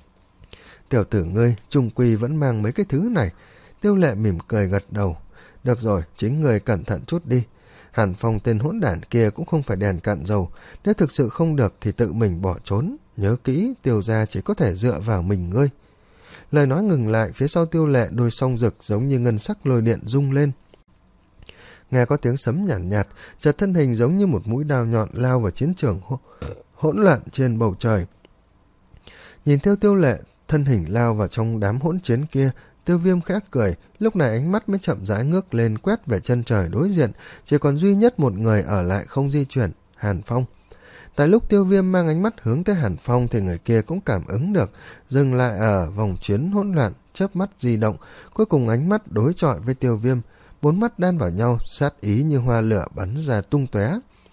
Tiểu tử ngươi, chung quy vẫn mang mấy cái thứ này. Tiêu Lệ mỉm cười gật đầu. Được rồi, chính ngươi cẩn thận chút đi. Hàn Phong tên hỗn đản kia cũng không phải đèn cạn dầu, nếu thực sự không được thì tự mình bỏ trốn. Nhớ kỹ, Tiêu gia chỉ có thể dựa vào mình ngươi. Lời nói ngừng lại, phía sau Tiêu Lệ đôi song rực giống như ngân sắc lôi điện rung lên. Nghe có tiếng sấm nhàn nhạt, nhạt, chợt thân hình giống như một mũi đao nhọn lao vào chiến trường hô, hỗn loạn trên bầu trời. Nhìn theo Tiêu Lệ thân hình lao vào trong đám hỗn chiến kia, Tiêu Viêm khẽ cười, lúc này ánh mắt mới chậm rãi ngước lên quét về chân trời đối diện, chỉ còn duy nhất một người ở lại không di chuyển, Hàn Phong. Tại lúc Tiêu Viêm mang ánh mắt hướng tới Hàn Phong thì người kia cũng cảm ứng được, dừng lại ở vòng chuyến hỗn loạn, chớp mắt di động, cuối cùng ánh mắt đối chọi với Tiêu Viêm, bốn mắt đan vào nhau, sát ý như hoa lửa bắn ra tung tóe.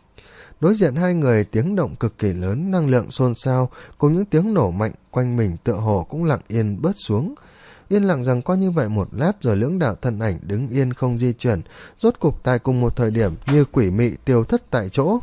Đối diện hai người tiếng động cực kỳ lớn, năng lượng xôn xao cùng những tiếng nổ mạnh quanh mình tựa hồ cũng lặng yên bớt xuống. Yên lặng rằng có như vậy một lát rồi lưỡng đạo thân ảnh đứng yên không di chuyển, rốt cục tại cùng một thời điểm như quỷ mị tiêu thất tại chỗ.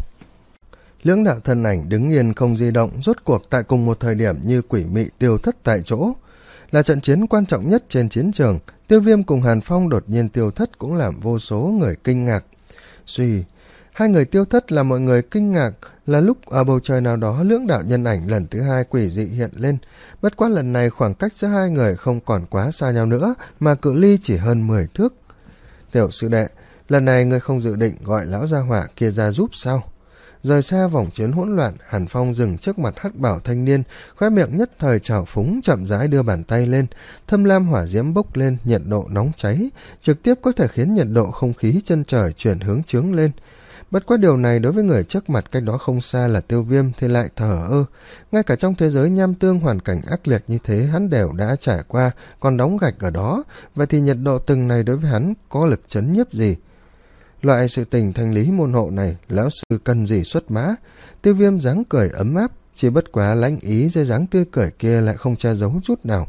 Lưỡng đạo thân ảnh đứng yên không di động, rốt cuộc tại cùng một thời điểm như quỷ mị tiêu thất tại chỗ. Là trận chiến quan trọng nhất trên chiến trường, Tiêu Viêm cùng Hàn Phong đột nhiên tiêu thất cũng làm vô số người kinh ngạc. Suy, hai người tiêu thất là mọi người kinh ngạc, là lúc ở bầu trời nào đó lưỡng đạo nhân ảnh lần thứ hai quỷ dị hiện lên. Bất quá lần này khoảng cách giữa hai người không còn quá xa nhau nữa, mà cự ly chỉ hơn mười thước. Tiểu sư đệ, lần này ngươi không dự định gọi lão gia hỏa kia ra giúp sao? Rời xa vòng chiến hỗn loạn, Hàn Phong dừng trước mặt hắc bảo thanh niên, khóe miệng nhất thời trào phúng, chậm rãi đưa bàn tay lên, thâm lam hỏa diễm bốc lên, nhiệt độ nóng cháy, trực tiếp có thể khiến nhiệt độ không khí chân trời chuyển hướng chướng lên. Bất quá điều này đối với người trước mặt cách đó không xa là Tiêu Viêm thì lại thờ ơ. Ngay cả trong thế giới nham tương hoàn cảnh ác liệt như thế hắn đều đã trải qua, còn đóng gạch ở đó, vậy thì nhiệt độ từng này đối với hắn có lực chấn nhiếp gì? Loại sự tình thanh lý môn hộ này, lão sư cần gì xuất mã? Tiêu Viêm dáng cười ấm áp, chỉ bất quá lãnh ý dưới dáng tươi cười kia lại không che giấu chút nào.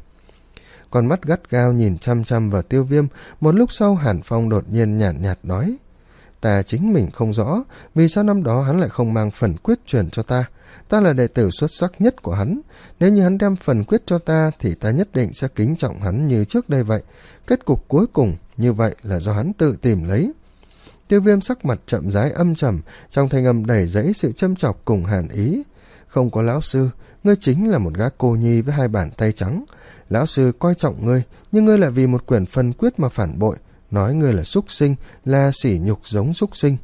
Con mắt gắt gao nhìn chăm chăm vào Tiêu Viêm, một lúc sau Hàn Phong đột nhiên nhàn nhạt, nhạt nói: Ta chính mình không rõ, vì sao năm đó hắn lại không mang phần quyết truyền cho ta. Ta là đệ tử xuất sắc nhất của hắn. Nếu như hắn đem phần quyết cho ta, thì ta nhất định sẽ kính trọng hắn như trước đây vậy. Kết cục cuối cùng, như vậy là do hắn tự tìm lấy. Tiêu Viêm sắc mặt chậm rãi âm trầm, trong thanh âm đầy dẫy sự châm chọc cùng hàn ý. Không có lão sư, ngươi chính là một gã cô nhi với hai bàn tay trắng. Lão sư coi trọng ngươi, nhưng ngươi lại vì một quyển phần quyết mà phản bội, nói ngươi là súc sinh, là sỉ nhục giống súc sinh.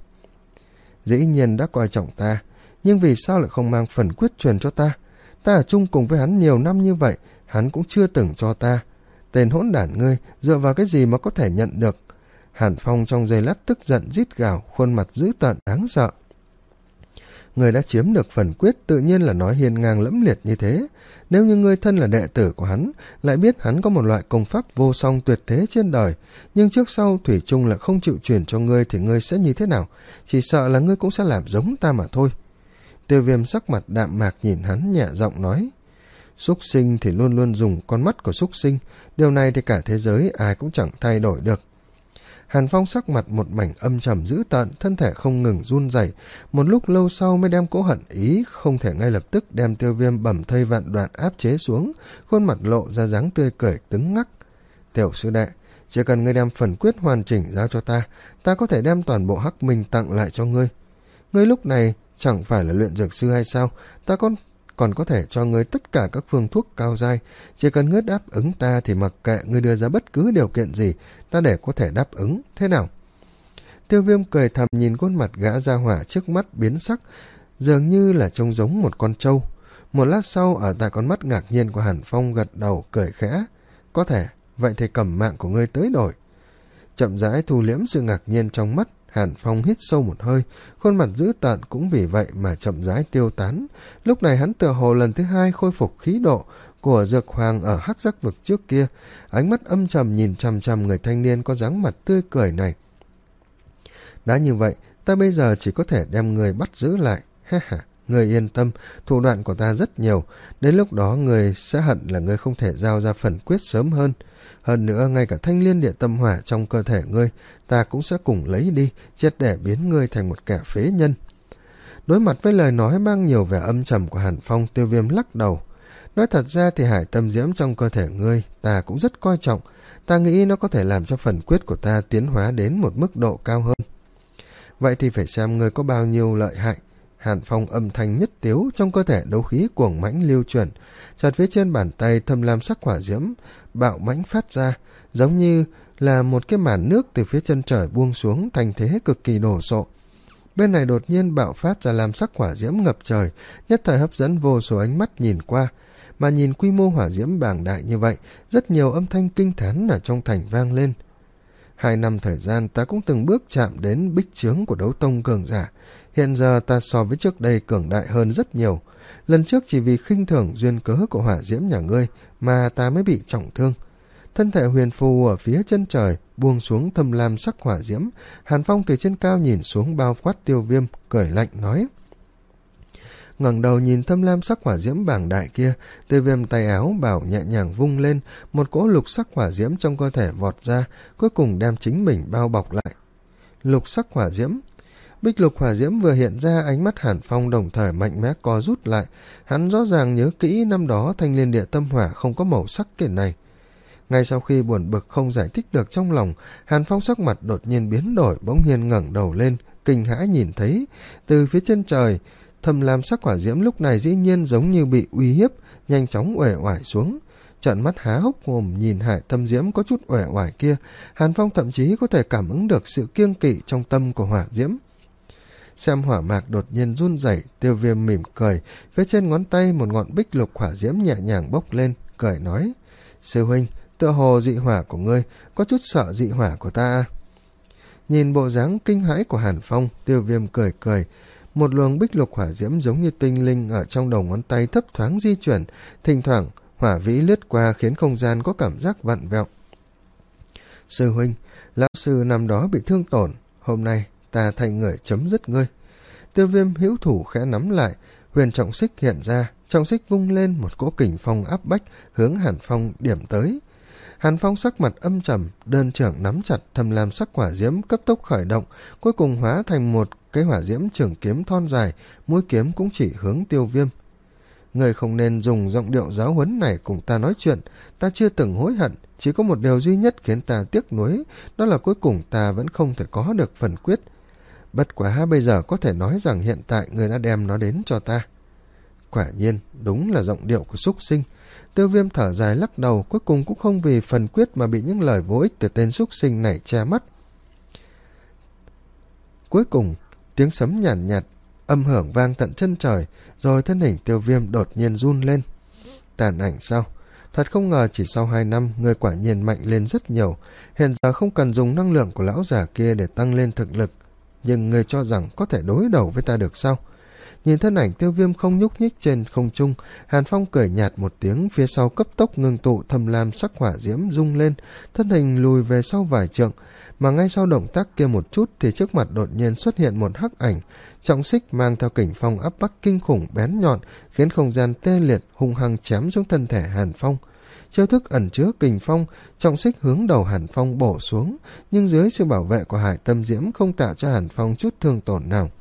Dĩ nhiên đã coi trọng ta, nhưng vì sao lại không mang phần quyết truyền cho ta? Ta ở chung cùng với hắn nhiều năm như vậy, hắn cũng chưa từng cho ta. Tên hỗn đản ngươi, dựa vào cái gì mà có thể nhận được? Hàn Phong trong giây lát tức giận rít gào, khuôn mặt dữ tợn đáng sợ. Người đã chiếm được phần quyết tự nhiên là nói hiên ngang lẫm liệt như thế. Nếu như ngươi thân là đệ tử của hắn, lại biết hắn có một loại công pháp vô song tuyệt thế trên đời, nhưng trước sau thủy chung là không chịu truyền cho ngươi thì ngươi sẽ như thế nào? Chỉ sợ là ngươi cũng sẽ làm giống ta mà thôi. Tiêu Viêm sắc mặt đạm mạc nhìn hắn nhẹ giọng nói: Súc sinh thì luôn luôn dùng con mắt của súc sinh, điều này thì cả thế giới ai cũng chẳng thay đổi được. Hàn Phong sắc mặt một mảnh âm trầm dữ tợn, thân thể không ngừng run rẩy, một lúc lâu sau mới đem cỗ hận ý không thể ngay lập tức đem Tiêu Viêm bầm thây vạn đoạn áp chế xuống, khuôn mặt lộ ra dáng tươi cười cứng ngắc. Tiểu sư đệ, chỉ cần ngươi đem phần quyết hoàn chỉnh giao cho ta, ta có thể đem toàn bộ Hắc Minh tặng lại cho ngươi. Ngươi lúc này chẳng phải là luyện dược sư hay sao? Ta còn còn có thể cho ngươi tất cả các phương thuốc cao giai, chỉ cần ngươi đáp ứng ta thì mặc kệ ngươi đưa ra bất cứ điều kiện gì, ta để có thể đáp ứng, thế nào? Tiêu Viêm cười thầm nhìn khuôn mặt gã gia hỏa trước mắt biến sắc, dường như là trông giống một con trâu. Một lát sau, ở tại con mắt ngạc nhiên của Hàn Phong gật đầu cười khẽ: Có thể, vậy thì cầm mạng của ngươi tới đổi. Chậm rãi thu liễm sự ngạc nhiên trong mắt, Hàn Phong hít sâu một hơi, khuôn mặt dữ tợn cũng vì vậy mà chậm rãi tiêu tán. Lúc này hắn tựa hồ lần thứ hai khôi phục khí độ của Dược Hoàng ở Hắc Giác Vực trước kia, ánh mắt âm trầm nhìn chằm chằm người thanh niên có dáng mặt tươi cười này. Đã như vậy, ta bây giờ chỉ có thể đem người bắt giữ lại. Ha ha, người yên tâm, thủ đoạn của ta rất nhiều, đến lúc đó người sẽ hận là người không thể giao ra phần quyết sớm hơn. Hơn nữa, ngay cả thanh liên địa tâm hỏa trong cơ thể ngươi, ta cũng sẽ cùng lấy đi, triệt để biến ngươi thành một kẻ phế nhân. Đối mặt với lời nói mang nhiều vẻ âm trầm của Hàn Phong, Tiêu Viêm lắc đầu. Nói thật ra thì hải tâm diễm trong cơ thể ngươi, ta cũng rất coi trọng. Ta nghĩ nó có thể làm cho phần quyết của ta tiến hóa đến một mức độ cao hơn. Vậy thì phải xem ngươi có bao nhiêu lợi hại. Hàn Phong âm thanh nhất tiếu, trong cơ thể đấu khí cuồng mãnh lưu chuyển, chợt phía trên bàn tay thâm lam sắc hỏa diễm bạo mãnh phát ra, giống như là một cái màn nước từ phía chân trời buông xuống, thành thế cực kỳ đồ sộ. Bên này đột nhiên bạo phát ra lam sắc hỏa diễm ngập trời, nhất thời hấp dẫn vô số ánh mắt nhìn qua. mà nhìn quy mô hỏa diễm bàng đại như vậy, rất nhiều âm thanh kinh thán ở trong thành vang lên. Hai năm thời gian ta cũng từng bước chạm đến bích chướng của đấu tông cường giả, hiện giờ ta so với trước đây cường đại hơn rất nhiều. Lần trước chỉ vì khinh thường duyên cớ của hỏa diễm nhà ngươi mà ta mới bị trọng thương. Thân thể huyền phù ở phía chân trời buông xuống thâm lam sắc hỏa diễm. Hàn Phong từ trên cao nhìn xuống bao quát Tiêu Viêm, cười lạnh nói. Ngẩng đầu nhìn thâm lam sắc hỏa diễm bảng đại kia, Tiêu Viêm tay áo bảo nhẹ nhàng vung lên, một cỗ lục sắc hỏa diễm trong cơ thể vọt ra, cuối cùng đem chính mình bao bọc lại. Lục sắc hỏa diễm. Bích lục hỏa diễm vừa hiện ra, ánh mắt Hàn Phong đồng thời mạnh mẽ co rút lại. Hắn rõ ràng nhớ kỹ năm đó thanh liên địa tâm hỏa không có màu sắc kiểu này. Ngay sau khi buồn bực không giải thích được trong lòng, Hàn Phong sắc mặt đột nhiên biến đổi, bỗng nhiên ngẩng đầu lên, kinh hãi nhìn thấy từ phía chân trời, thâm lam sắc hỏa diễm lúc này dĩ nhiên giống như bị uy hiếp, nhanh chóng uể oải xuống. Trợn mắt há hốc mồm nhìn hải thâm diễm có chút uể oải kia, Hàn Phong thậm chí có thể cảm ứng được sự kiêng kỵ trong tâm của hỏa diễm. Xem hỏa mạc đột nhiên run rẩy, Tiêu Viêm mỉm cười, phía trên ngón tay một ngọn bích lục hỏa diễm nhẹ nhàng bốc lên, cười nói: "Sư huynh, tựa hồ dị hỏa của ngươi có chút sợ dị hỏa của ta." Nhìn bộ dáng kinh hãi của Hàn Phong, Tiêu Viêm cười cười, một luồng bích lục hỏa diễm giống như tinh linh ở trong đầu ngón tay thấp thoáng di chuyển, thỉnh thoảng hỏa vĩ lướt qua khiến không gian có cảm giác vặn vẹo. "Sư huynh, lão sư năm đó bị thương tổn, hôm nay ta thay người chấm dứt ngươi." Tiêu Viêm hữu thủ khẽ nắm lại, huyền trọng xích hiện ra, trọng xích vung lên, một cỗ kình phong áp bách hướng Hàn Phong điểm tới. Hàn Phong sắc mặt âm trầm, đơn trưởng nắm chặt thâm lam sắc hỏa diễm cấp tốc khởi động, cuối cùng hóa thành một cái hỏa diễm trường kiếm thon dài, mũi kiếm cũng chỉ hướng Tiêu Viêm. "Người không nên dùng giọng điệu giáo huấn này cùng ta nói chuyện, ta chưa từng hối hận, chỉ có một điều duy nhất khiến ta tiếc nuối, đó là cuối cùng ta vẫn không thể có được phần quyết. Bất quá bây giờ có thể nói rằng hiện tại người đã đem nó đến cho ta." Quả nhiên, đúng là giọng điệu của súc sinh. Tiêu Viêm thở dài lắc đầu, cuối cùng cũng không vì phần quyết mà bị những lời vô ích từ tên súc sinh này che mắt. Cuối cùng, tiếng sấm nhàn nhạt, nhạt, âm hưởng vang tận chân trời, rồi thân hình Tiêu Viêm đột nhiên run lên. Tàn ảnh sao? Thật không ngờ chỉ sau hai năm, người quả nhiên mạnh lên rất nhiều. Hiện giờ không cần dùng năng lượng của lão già kia để tăng lên thực lực. Nhưng người cho rằng có thể đối đầu với ta được sao? Nhìn thân ảnh Tiêu Viêm không nhúc nhích trên không trung, Hàn Phong cười nhạt một tiếng, phía sau cấp tốc ngưng tụ thâm lam sắc hỏa diễm rung lên, thân hình lùi về sau vài trượng, mà ngay sau động tác kia một chút thì trước mặt đột nhiên xuất hiện một hắc ảnh, trọng xích mang theo kình phong áp bách kinh khủng bén nhọn, khiến không gian tê liệt hung hăng chém xuống thân thể Hàn Phong. Chiêu thức ẩn chứa kình phong, trọng xích hướng đầu Hàn Phong bổ xuống, nhưng dưới sự bảo vệ của hải tâm diễm không tạo cho Hàn Phong chút thương tổn nào.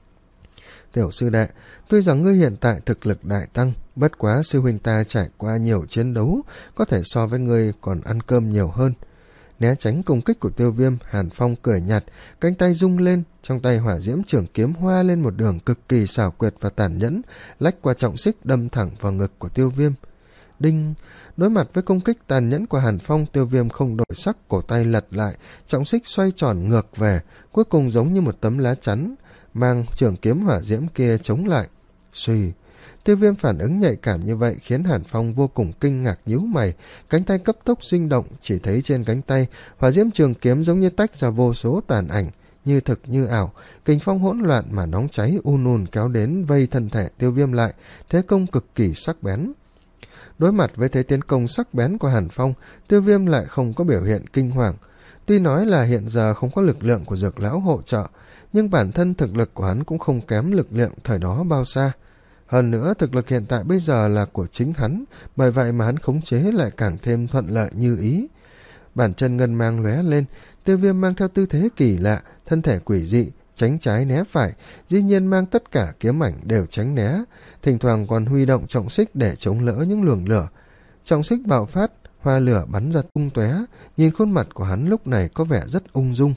"Tiểu sư đệ, tuy rằng ngươi hiện tại thực lực đại tăng, bất quá sư huynh ta trải qua nhiều chiến đấu, có thể so với ngươi còn ăn cơm nhiều hơn." Né tránh công kích của Tiêu Viêm, Hàn Phong cười nhạt, cánh tay rung lên, trong tay hỏa diễm trường kiếm hoa lên một đường cực kỳ xảo quyệt và tàn nhẫn, lách qua trọng xích đâm thẳng vào ngực của Tiêu Viêm. Đinh! Đối mặt với công kích tàn nhẫn của Hàn Phong, Tiêu Viêm không đổi sắc, cổ tay lật lại, trọng xích xoay tròn ngược về, cuối cùng giống như một tấm lá chắn, mang trường kiếm hỏa diễm kia chống lại. Suy! Tiêu Viêm phản ứng nhạy cảm như vậy khiến Hàn Phong vô cùng kinh ngạc nhíu mày, cánh tay cấp tốc sinh động, chỉ thấy trên cánh tay hỏa diễm trường kiếm giống như tách ra vô số tàn ảnh, như thực như ảo, kình phong hỗn loạn mà nóng cháy un un kéo đến vây thân thể Tiêu Viêm lại, thế công cực kỳ sắc bén. Đối mặt với thế tiến công sắc bén của Hàn Phong, Tiêu Viêm lại không có biểu hiện kinh hoàng. Tuy nói là hiện giờ không có lực lượng của Dược lão hỗ trợ, nhưng bản thân thực lực của hắn cũng không kém lực lượng thời đó bao xa. Hơn nữa, thực lực hiện tại bây giờ là của chính hắn, bởi vậy mà hắn khống chế lại càng thêm thuận lợi như ý. Bàn chân ngân mang lóe lên, Tiêu Viêm mang theo tư thế kỳ lạ, thân thể quỷ dị, tránh trái né phải, dĩ nhiên mang tất cả kiếm ảnh đều tránh né, thỉnh thoảng còn huy động trọng xích để chống lỡ những luồng lửa. Trọng xích bạo phát, hoa lửa bắn ra tung tóe, nhìn khuôn mặt của hắn lúc này có vẻ rất ung dung.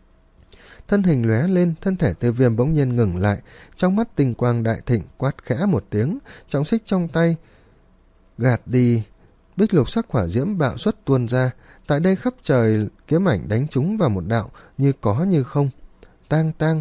Thân hình lóe lên, thân thể Tiêu Viêm bỗng nhiên ngừng lại, trong mắt tinh quang đại thịnh, quát khẽ một tiếng, trọng xích trong tay gạt đi, bích lục sắc hỏa diễm bạo xuất tuôn ra, tại đây khắp trời kiếm ảnh đánh trúng vào một đạo, như có như không. Tang tang,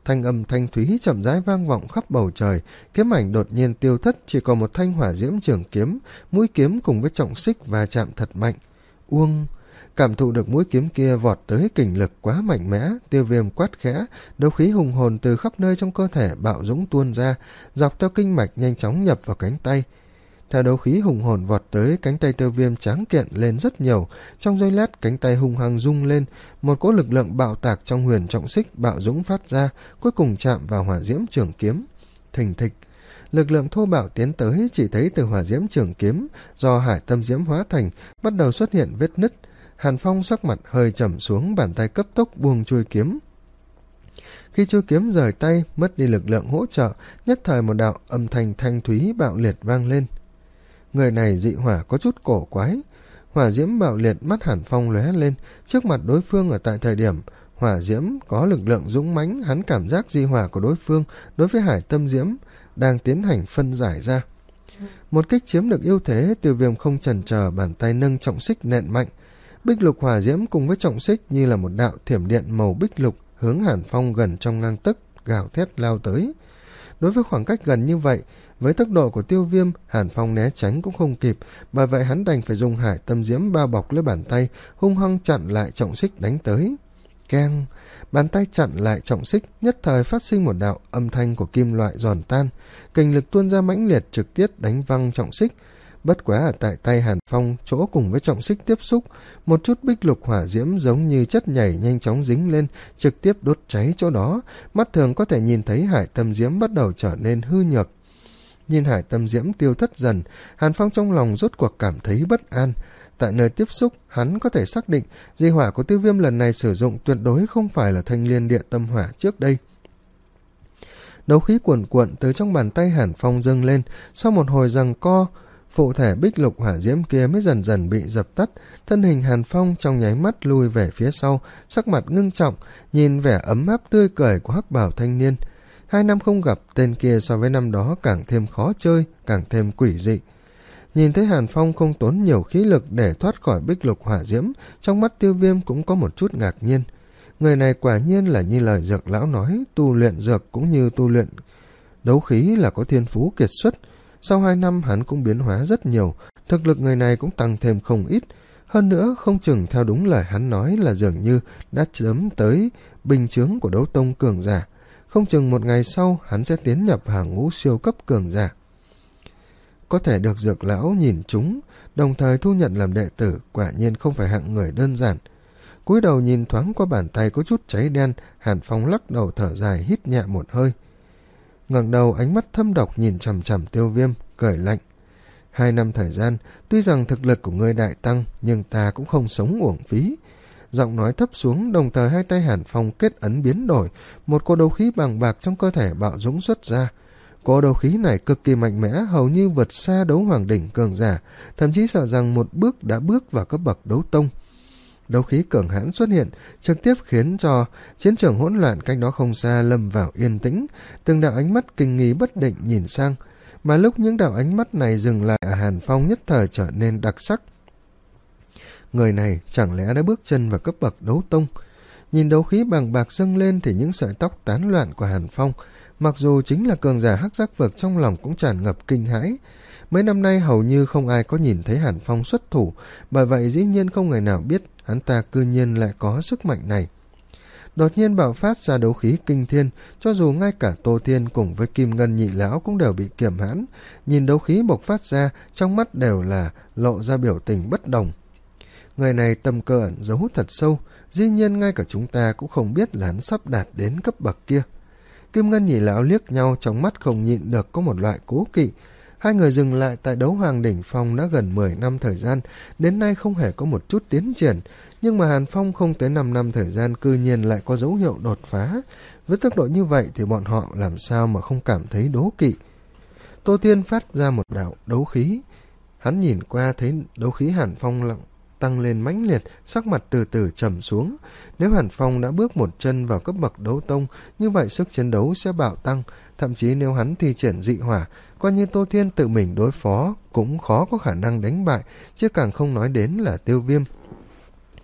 thanh âm thanh thúy chậm rãi vang vọng khắp bầu trời, kiếm ảnh đột nhiên tiêu thất, chỉ còn một thanh hỏa diễm trường kiếm, mũi kiếm cùng với trọng xích và chạm thật mạnh. Uông! Cảm thụ được mũi kiếm kia vọt tới kình lực quá mạnh mẽ, Tiêu Viêm quát khẽ, đấu khí hùng hồn từ khắp nơi trong cơ thể bạo dũng tuôn ra, dọc theo kinh mạch nhanh chóng nhập vào cánh tay. Theo đấu khí hùng hồn vọt tới, cánh tay Tiêu Viêm tráng kiện lên rất nhiều, trong giây lát cánh tay hung hăng rung lên, một cỗ lực lượng bạo tạc trong huyền trọng xích bạo dũng phát ra, cuối cùng chạm vào hỏa diễm trường kiếm. Thình thịch, lực lượng thô bạo tiến tới, chỉ thấy từ hỏa diễm trường kiếm do hải tâm diễm hóa thành bắt đầu xuất hiện vết nứt. Hàn Phong sắc mặt hơi trầm xuống, bàn tay cấp tốc buông chuôi kiếm. Khi chuôi kiếm rời tay, mất đi lực lượng hỗ trợ, nhất thời một đạo âm thanh thanh thúy bạo liệt vang lên. Người này dị hỏa có chút cổ quái. Hỏa diễm bạo liệt, mắt Hàn Phong lóe lên, trước mặt đối phương ở tại thời điểm hỏa diễm có lực lượng dũng mãnh, hắn cảm giác dị hỏa của đối phương đối với hải tâm diễm đang tiến hành phân giải ra. Một kích chiếm được ưu thế, Tiêu Viêm không chần chờ, bàn tay nâng trọng xích nện mạnh. Bích lục hỏa diễm cùng với trọng xích như là một đạo thiểm điện màu bích lục hướng Hàn Phong gần trong ngang tấc, gào thét lao tới. Đối với khoảng cách gần như vậy, với tốc độ của Tiêu Viêm, Hàn Phong né tránh cũng không kịp, bởi vậy hắn đành phải dùng hải tâm diễm bao bọc lấy bàn tay, hung hăng chặn lại trọng xích đánh tới. Keng! Bàn tay chặn lại trọng xích, nhất thời phát sinh một đạo âm thanh của kim loại giòn tan, kình lực tuôn ra mãnh liệt trực tiếp đánh văng trọng xích. Bất quá ở tại tay Hàn Phong, chỗ cùng với trọng xích tiếp xúc, một chút bích lục hỏa diễm giống như chất nhảy nhanh chóng dính lên, trực tiếp đốt cháy chỗ đó. Mắt thường có thể nhìn thấy hải tâm diễm bắt đầu trở nên hư nhược. Nhìn hải tâm diễm tiêu thất dần, Hàn Phong trong lòng rốt cuộc cảm thấy bất an. Tại nơi tiếp xúc, hắn có thể xác định dị hỏa của Tiêu Viêm lần này sử dụng tuyệt đối không phải là thanh liên địa tâm hỏa trước đây. Đấu khí cuồn cuộn từ trong bàn tay Hàn Phong dâng lên, sau một hồi giằng co, phụ thể bích lục hỏa diễm kia mới dần dần bị dập tắt. Thân hình Hàn Phong trong nháy mắt lui về phía sau, sắc mặt ngưng trọng, nhìn vẻ ấm áp tươi cười của hắc bào thanh niên. Hai năm không gặp, tên kia so với năm đó càng thêm khó chơi, càng thêm quỷ dị. Nhìn thấy Hàn Phong không tốn nhiều khí lực để thoát khỏi bích lục hỏa diễm, trong mắt Tiêu Viêm cũng có một chút ngạc nhiên. Người này quả nhiên là như lời dược lão nói, tu luyện dược cũng như tu luyện đấu khí là có thiên phú kiệt xuất. Sau hai năm hắn cũng biến hóa rất nhiều, thực lực người này cũng tăng thêm không ít. Hơn nữa, không chừng theo đúng lời hắn nói là dường như đã chấm tới bình chướng của đấu tông cường giả. Không chừng một ngày sau hắn sẽ tiến nhập hàng ngũ siêu cấp cường giả. Có thể được dược lão nhìn chúng, đồng thời thu nhận làm đệ tử, quả nhiên không phải hạng người đơn giản. Cúi đầu nhìn thoáng qua bàn tay có chút cháy đen, Hàn Phong lắc đầu thở dài, hít nhẹ một hơi. Ngẩng đầu, ánh mắt thâm độc nhìn chằm chằm Tiêu Viêm, cười lạnh. Hai năm thời gian, tuy rằng thực lực của ngươi đại tăng, nhưng ta cũng không sống uổng phí. Giọng nói thấp xuống, đồng thời hai tay Hàn Phong kết ấn biến đổi, một cỗ đấu khí bằng bạc trong cơ thể bạo dũng xuất ra. Cỗ đấu khí này cực kỳ mạnh mẽ, hầu như vượt xa đấu hoàng đỉnh cường giả, thậm chí sợ rằng một bước đã bước vào cấp bậc đấu tông. Đấu khí cường hãn xuất hiện, trực tiếp khiến cho chiến trường hỗn loạn cách đó không xa lâm vào yên tĩnh, từng đạo ánh mắt kinh nghi bất định nhìn sang, mà lúc những đạo ánh mắt này dừng lại ở Hàn Phong nhất thời trở nên đặc sắc. Người này chẳng lẽ đã bước chân vào cấp bậc đấu tông? Nhìn đấu khí bằng bạc dâng lên thì những sợi tóc tán loạn của Hàn Phong, mặc dù chính là cường giả hắc giác vực, trong lòng cũng tràn ngập kinh hãi. Mấy năm nay hầu như không ai có nhìn thấy Hàn Phong xuất thủ, bởi vậy dĩ nhiên không người nào biết hắn ta cư nhiên lại có sức mạnh này. Đột nhiên bạo phát ra đấu khí kinh thiên, cho dù ngay cả Tô Thiên cùng với Kim Ngân nhị lão cũng đều bị kiềm hãn, nhìn đấu khí bộc phát ra, trong mắt đều là lộ ra biểu tình bất đồng. Người này tâm cơ ẩn giấu thật sâu, dĩ nhiên ngay cả chúng ta cũng không biết là hắn sắp đạt đến cấp bậc kia. Kim Ngân nhị lão liếc nhau, trong mắt không nhịn được có một loại cố kỵ. Hai người dừng lại tại đấu hoàng đỉnh phong đã gần mười năm thời gian, đến nay không hề có một chút tiến triển, nhưng mà Hàn Phong không tới năm năm thời gian cư nhiên lại có dấu hiệu đột phá. Với tốc độ như vậy thì bọn họ làm sao mà không cảm thấy đố kỵ. Tô Thiên phát ra một đạo đấu khí, hắn nhìn qua thấy đấu khí Hàn Phong lặng tăng lên mãnh liệt, sắc mặt từ từ trầm xuống. Nếu Hàn Phong đã bước một chân vào cấp bậc đấu tông, như vậy sức chiến đấu sẽ bạo tăng, thậm chí nếu hắn thi triển dị hỏa, coi như Tô Thiên tự mình đối phó cũng khó có khả năng đánh bại, chứ càng không nói đến là Tiêu Viêm.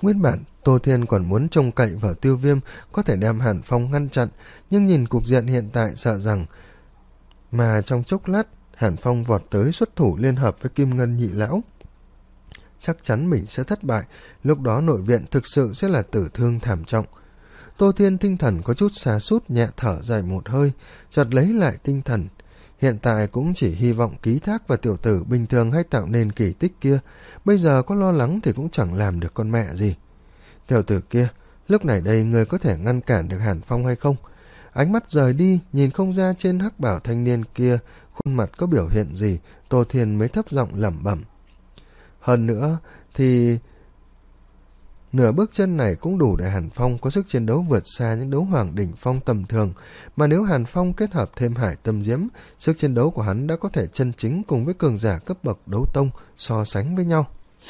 Nguyên bản Tô Thiên còn muốn trông cậy vào Tiêu Viêm có thể đem Hàn Phong ngăn chặn, nhưng nhìn cục diện hiện tại sợ rằng mà trong chốc lát Hàn Phong vọt tới xuất thủ liên hợp với Kim Ngân nhị lão, chắc chắn mình sẽ thất bại, lúc đó nội viện thực sự sẽ là tử thương thảm trọng. Tô Thiên tinh thần có chút sa sút, nhẹ thở dài một hơi, chợt lấy lại tinh thần. Hiện tại cũng chỉ hy vọng ký thác vào tiểu tử bình thường hay tạo nên kỳ tích kia, bây giờ có lo lắng thì cũng chẳng làm được con mẹ gì. Tiểu tử kia, lúc này đây người có thể ngăn cản được Hàn Phong hay không? Ánh mắt rời đi, nhìn không ra trên hắc bảo thanh niên kia khuôn mặt có biểu hiện gì, Tô Thiên mới thấp giọng lẩm bẩm. Hơn nữa thì nửa bước chân này cũng đủ để Hàn Phong có sức chiến đấu vượt xa những đấu hoàng đỉnh phong tầm thường, mà nếu Hàn Phong kết hợp thêm Hải Tâm Diễm, sức chiến đấu của hắn đã có thể chân chính cùng với cường giả cấp bậc đấu tông so sánh với nhau.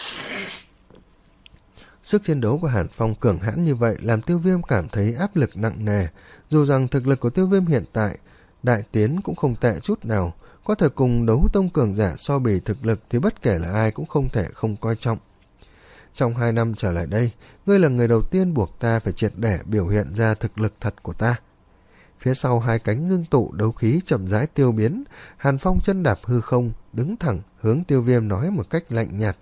Sức chiến đấu của Hàn Phong cường hãn như vậy làm Tiêu Viêm cảm thấy áp lực nặng nề, dù rằng thực lực của Tiêu Viêm hiện tại đại tiến cũng không tệ chút nào, có thể cùng đấu tông cường giả so bì thực lực thì bất kể là ai cũng không thể không coi trọng. Trong hai năm trở lại đây, ngươi là người đầu tiên buộc ta phải triệt để biểu hiện ra thực lực thật của ta. Phía sau hai cánh ngưng tụ đấu khí chậm rãi tiêu biến, Hàn Phong chân đạp hư không, đứng thẳng hướng Tiêu Viêm nói một cách lạnh nhạt.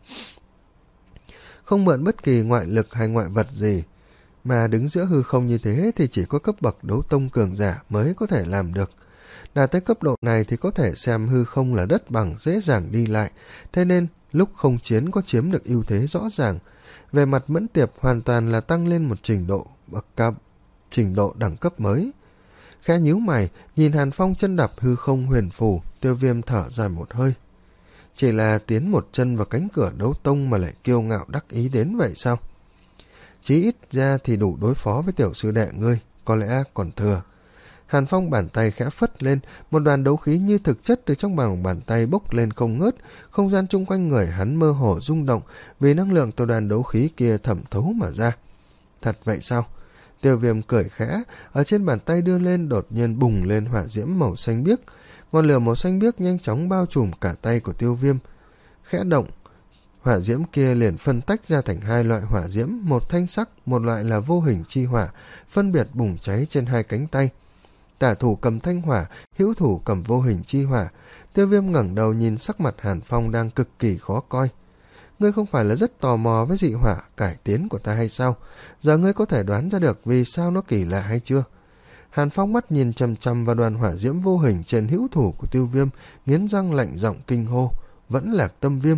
Không mượn bất kỳ ngoại lực hay ngoại vật gì, mà đứng giữa hư không như thế thì chỉ có cấp bậc đấu tông cường giả mới có thể làm được. Đạt tới cấp độ này thì có thể xem hư không là đất bằng dễ dàng đi lại, thế nên lúc không chiến có chiếm được ưu thế rõ ràng. Về mặt mẫn tiệp hoàn toàn là tăng lên một trình độ bậc cấp, trình độ đẳng cấp mới. Khẽ nhíu mày, nhìn Hàn Phong chân đạp hư không huyền phù, Tiêu Viêm thở dài một hơi. Chỉ là tiến một chân vào cánh cửa đấu tông mà lại kiêu ngạo đắc ý đến vậy sao? Chí ít ra thì đủ đối phó với tiểu sư đệ ngươi, có lẽ còn thừa. Hàn Phong bàn tay khẽ phất lên, một đoàn đấu khí như thực chất từ trong lòng bàn tay bốc lên không ngớt, không gian chung quanh người hắn mơ hồ rung động vì năng lượng từ đoàn đấu khí kia thẩm thấu mà ra. Thật vậy sao? Tiêu Viêm cười khẽ, ở trên bàn tay đưa lên đột nhiên bùng lên hỏa diễm màu xanh biếc, ngọn lửa màu xanh biếc nhanh chóng bao trùm cả tay của Tiêu Viêm. Khẽ động, hỏa diễm kia liền phân tách ra thành hai loại hỏa diễm, một thanh sắc, một loại là vô hình chi hỏa, phân biệt bùng cháy trên hai cánh tay. Tả thủ cầm thanh hỏa, hữu thủ cầm vô hình chi hỏa. Tiêu Viêm ngẩng đầu nhìn sắc mặt Hàn Phong đang cực kỳ khó coi. Ngươi không phải là rất tò mò với dị hỏa cải tiến của ta hay sao? Giờ ngươi có thể đoán ra được vì sao nó kỳ lạ hay chưa? Hàn Phong mắt nhìn chằm chằm vào đoàn hỏa diễm vô hình trên hữu thủ của Tiêu Viêm, nghiến răng lạnh giọng kinh hô, vẫn là tâm viêm.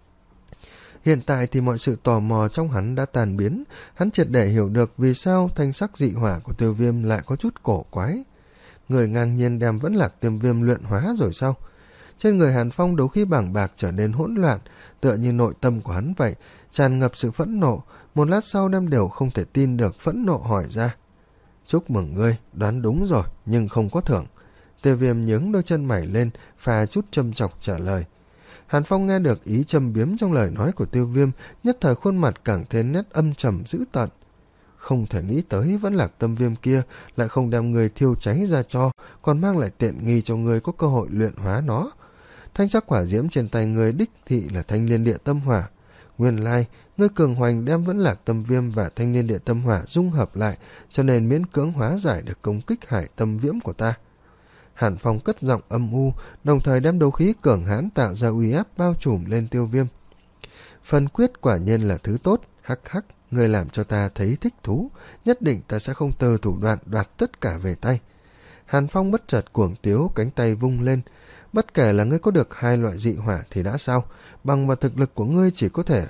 Hiện tại thì mọi sự tò mò trong hắn đã tàn biến, hắn triệt để hiểu được vì sao thanh sắc dị hỏa của Tiêu Viêm lại có chút cổ quái. Người ngang nhiên đem vẫn lạc Tiêm Viêm luyện hóa rồi sao? Trên người Hàn Phong đấu khí bảng bạc trở nên hỗn loạn, tựa như nội tâm của hắn vậy, tràn ngập sự phẫn nộ. Một lát sau đem đều không thể tin được, phẫn nộ hỏi ra. Chúc mừng ngươi, đoán đúng rồi, nhưng không có thưởng. Tiêu Viêm nhướng đôi chân mày lên, phà chút châm chọc trả lời. Hàn Phong nghe được ý châm biếm trong lời nói của Tiêu Viêm, nhất thời khuôn mặt càng thêm nét âm trầm dữ tợn. Không thể nghĩ tới vẫn lạc tâm viêm kia lại không đem người thiêu cháy ra cho, còn mang lại tiện nghi cho người có cơ hội luyện hóa nó. Thanh sắc hỏa diễm trên tay người đích thị là thanh liên địa tâm hỏa. Nguyên lai, ngươi cường hoành đem vẫn lạc tâm viêm và thanh liên địa tâm hỏa dung hợp lại, cho nên miễn cưỡng hóa giải được công kích hải tâm viễm của ta. Hàn Phong cất giọng âm u, đồng thời đem đấu khí cường hãn tạo ra uy áp bao trùm lên Tiêu Viêm. Phần quyết quả nhiên là thứ tốt, hắc hắc, ngươi làm cho ta thấy thích thú, nhất định ta sẽ không từ thủ đoạn đoạt tất cả về tay. Hàn Phong bất chợt cuồng tiếu, cánh tay vung lên. Bất kể là ngươi có được hai loại dị hỏa thì đã sao, bằng vào thực lực của ngươi chỉ có thể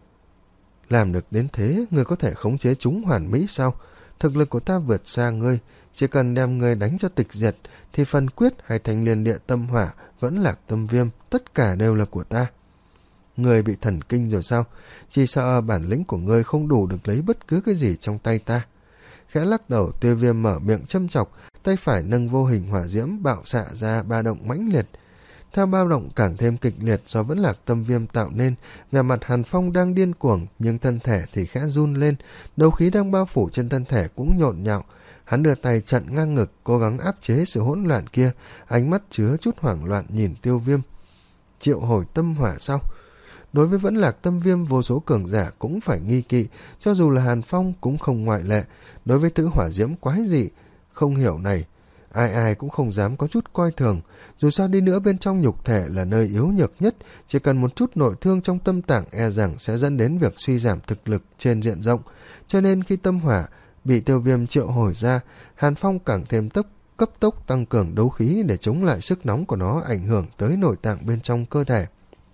làm được đến thế, ngươi có thể khống chế chúng hoàn mỹ sao? Thực lực của ta vượt xa ngươi, chỉ cần đem ngươi đánh cho tịch diệt thì phần quyết hay thanh liên địa tâm hỏa vẫn lạc tâm viêm, tất cả đều là của ta. Ngươi bị thần kinh rồi sao? Chỉ sợ bản lĩnh của ngươi không đủ được lấy bất cứ cái gì trong tay ta. Khẽ lắc đầu, Tiêu Viêm mở miệng châm chọc, tay phải nâng vô hình hỏa diễm bạo xạ ra ba động mãnh liệt. Theo ba động càng thêm kịch liệt do vẫn lạc tâm viêm tạo nên, vẻ mặt Hàn Phong đang điên cuồng, nhưng thân thể thì khẽ run lên, đấu khí đang bao phủ trên thân thể cũng nhộn nhạo. Hắn đưa tay chặn ngang ngực, cố gắng áp chế sự hỗn loạn kia, ánh mắt chứa chút hoảng loạn nhìn Tiêu Viêm. Triệu hồi tâm hỏa sao? Đối với Vẫn Lạc Tâm Viêm, vô số cường giả cũng phải nghi kỵ, cho dù là Hàn Phong cũng không ngoại lệ. Đối với thứ hỏa diễm quái dị không hiểu này, ai ai cũng không dám có chút coi thường. Dù sao đi nữa, bên trong nhục thể là nơi yếu nhược nhất, chỉ cần một chút nội thương trong tâm tạng e rằng sẽ dẫn đến việc suy giảm thực lực trên diện rộng. Cho nên khi tâm hỏa bị Tiêu Viêm triệu hồi ra, Hàn Phong càng thêm tốc cấp tốc tăng cường đấu khí để chống lại sức nóng của nó ảnh hưởng tới nội tạng bên trong cơ thể.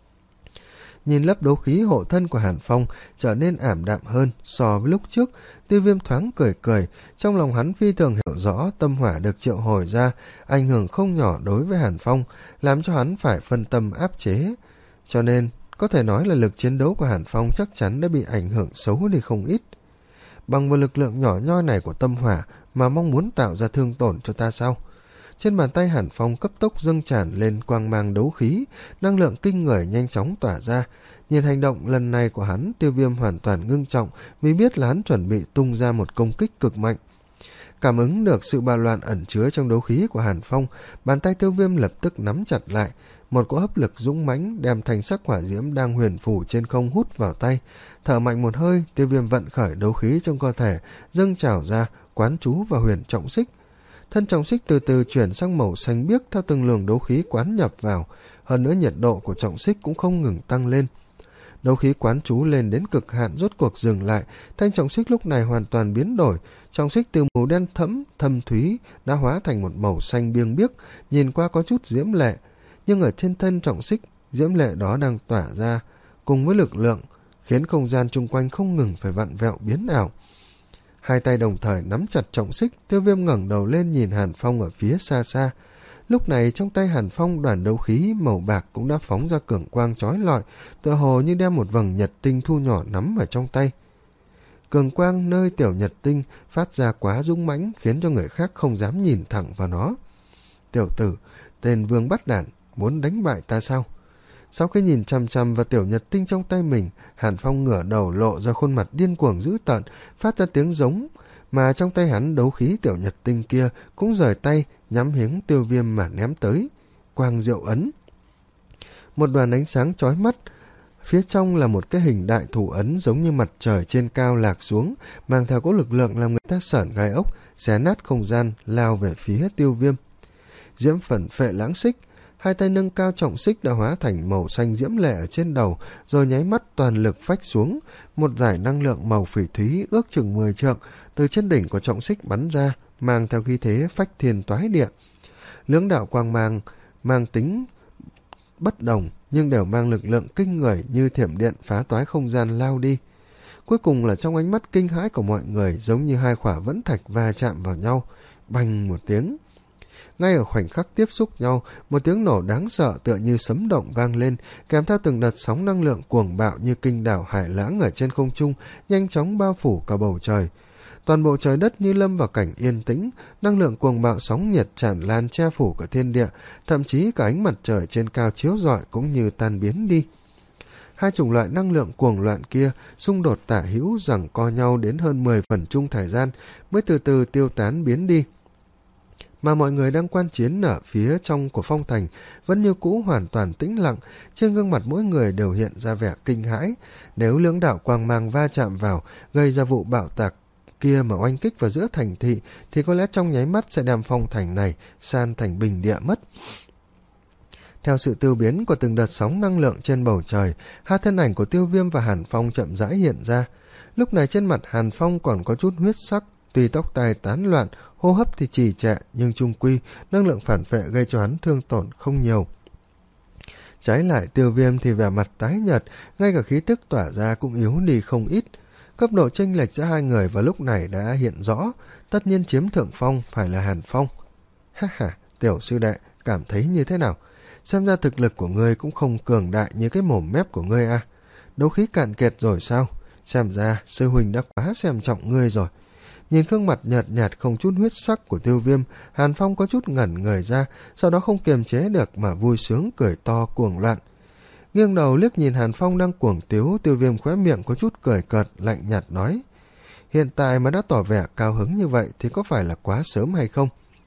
Nhìn lớp đấu khí hộ thân của Hàn Phong trở nên ảm đạm hơn so với lúc trước, Tiêu Viêm thoáng cười cười. Trong lòng hắn phi thường hiểu rõ tâm hỏa được triệu hồi ra ảnh hưởng không nhỏ đối với Hàn Phong, làm cho hắn phải phân tâm áp chế. Cho nên có thể nói là lực chiến đấu của Hàn Phong chắc chắn đã bị ảnh hưởng xấu đi không ít. Bằng vào lực lượng nhỏ nhoi này của tâm hỏa mà mong muốn tạo ra thương tổn cho ta sao? Trên bàn tay Hàn Phong cấp tốc dâng tràn lên quang mang đấu khí, năng lượng kinh người nhanh chóng tỏa ra. Nhìn hành động lần này của hắn, Tiêu Viêm hoàn toàn ngưng trọng, vì biết là hắn chuẩn bị tung ra một công kích cực mạnh. Cảm ứng được sự bạo loạn ẩn chứa trong đấu khí của Hàn Phong, bàn tay Tiêu Viêm lập tức nắm chặt lại, một cỗ hấp lực dũng mãnh đem thanh sắc hỏa diễm đang huyền phủ trên không hút vào tay. Thở mạnh một hơi, Tiêu Viêm vận khởi đấu khí trong cơ thể, dâng trào ra, quán trú vào huyền trọng xích. Thân trọng xích từ từ chuyển sang màu xanh biếc theo từng luồng đấu khí quán nhập vào, hơn nữa nhiệt độ của trọng xích cũng không ngừng tăng lên. Đấu khí quán trú lên đến cực hạn rốt cuộc dừng lại, thanh trọng xích lúc này hoàn toàn biến đổi, trọng xích từ màu đen thẫm thâm thúy đã hóa thành một màu xanh biêng biếc, nhìn qua có chút diễm lệ, nhưng ở trên thân trọng xích, diễm lệ đó đang tỏa ra cùng với lực lượng khiến không gian chung quanh không ngừng phải vặn vẹo biến ảo. Hai tay đồng thời nắm chặt trọng xích, Tiêu Viêm ngẩng đầu lên nhìn Hàn Phong ở phía xa xa. Lúc này trong tay Hàn Phong, đoàn đấu khí màu bạc cũng đã phóng ra cường quang chói lọi, tựa hồ như đem một vầng nhật tinh thu nhỏ nắm ở trong tay. Cường quang nơi tiểu nhật tinh phát ra quá dũng mãnh, khiến cho người khác không dám nhìn thẳng vào nó. Tiểu tử, tên Vương Bắt Đản, muốn đánh bại ta sao? Sau khi nhìn chằm chằm vào tiểu nhật tinh trong tay mình, Hàn Phong ngửa đầu lộ ra khuôn mặt điên cuồng dữ tợn, phát ra tiếng giống, mà trong tay hắn đấu khí tiểu nhật tinh kia cũng rời tay, nhắm hướng Tiêu Viêm mà ném tới. Quang diệu ấn. Một đoàn ánh sáng chói mắt, phía trong là một cái hình đại thủ ấn giống như mặt trời trên cao lạc xuống, mang theo cỗ lực lượng làm người ta sởn gai ốc, xé nát không gian, lao về phía Tiêu Viêm. Diễm Phần Phệ Lãng Xích. Hai tay nâng cao trọng xích đã hóa thành màu xanh diễm lệ ở trên đầu, rồi nháy mắt toàn lực phách xuống. Một dải năng lượng màu phỉ thúy ước chừng mười trượng từ chân đỉnh của trọng xích bắn ra, mang theo khí thế phách thiên toái địa. Lưỡng đạo quang mang mang tính bất đồng, nhưng đều mang lực lượng kinh người như thiểm điện phá toái không gian lao đi. Cuối cùng là trong ánh mắt kinh hãi của mọi người, giống như hai khỏa vẫn thạch va chạm vào nhau, bành một tiếng. Ngay ở khoảnh khắc tiếp xúc nhau, một tiếng nổ đáng sợ tựa như sấm động vang lên, kèm theo từng đợt sóng năng lượng cuồng bạo như kinh đảo hải lãng ở trên không trung, nhanh chóng bao phủ cả bầu trời. Toàn bộ trời đất như lâm vào cảnh yên tĩnh, năng lượng cuồng bạo sóng nhiệt tràn lan che phủ cả thiên địa, thậm chí cả ánh mặt trời trên cao chiếu rọi cũng như tan biến đi. Hai chủng loại năng lượng cuồng loạn kia xung đột tả hữu giằng co nhau đến hơn mười phần chung thời gian mới từ từ tiêu tán biến đi. Mà mọi người đang quan chiến ở phía trong của phong thành vẫn như cũ hoàn toàn tĩnh lặng, trên gương mặt mỗi người đều hiện ra vẻ kinh hãi. Nếu lưỡng đạo quang mang va chạm vào, gây ra vụ bạo tạc kia mà oanh kích vào giữa thành thị, thì có lẽ trong nháy mắt sẽ đem phong thành này san thành bình địa mất. Theo sự tiêu biến của từng đợt sóng năng lượng trên bầu trời, hai thân ảnh của Tiêu Viêm và Hàn Phong chậm rãi hiện ra. Lúc này trên mặt Hàn Phong còn có chút huyết sắc, tuy tóc tai tán loạn, hô hấp thì trì trệ, nhưng chung quy năng lượng phản vệ gây cho hắn thương tổn không nhiều. Trái lại Tiêu Viêm thì vẻ mặt tái nhợt, ngay cả khí tức tỏa ra cũng yếu đi không ít. Cấp độ chênh lệch giữa hai người vào lúc này đã hiện rõ, tất nhiên chiếm thượng phong phải là Hàn Phong. Ha ha, tiểu sư đệ, cảm thấy như thế nào? Xem ra thực lực của ngươi cũng không cường đại như cái mồm mép của ngươi à? Đấu khí cạn kiệt rồi sao? Xem ra sư huynh đã quá xem trọng ngươi rồi. Nhìn gương mặt nhợt nhạt không chút huyết sắc của Tiêu Viêm, Hàn Phong có chút ngẩn người ra, sau đó không kiềm chế được mà vui sướng cười to cuồng loạn. Nghiêng đầu liếc nhìn Hàn Phong đang cuồng tiếu, Tiêu Viêm khóe miệng có chút cười cợt, lạnh nhạt nói: hiện tại mà đã tỏ vẻ cao hứng như vậy thì có phải là quá sớm hay không?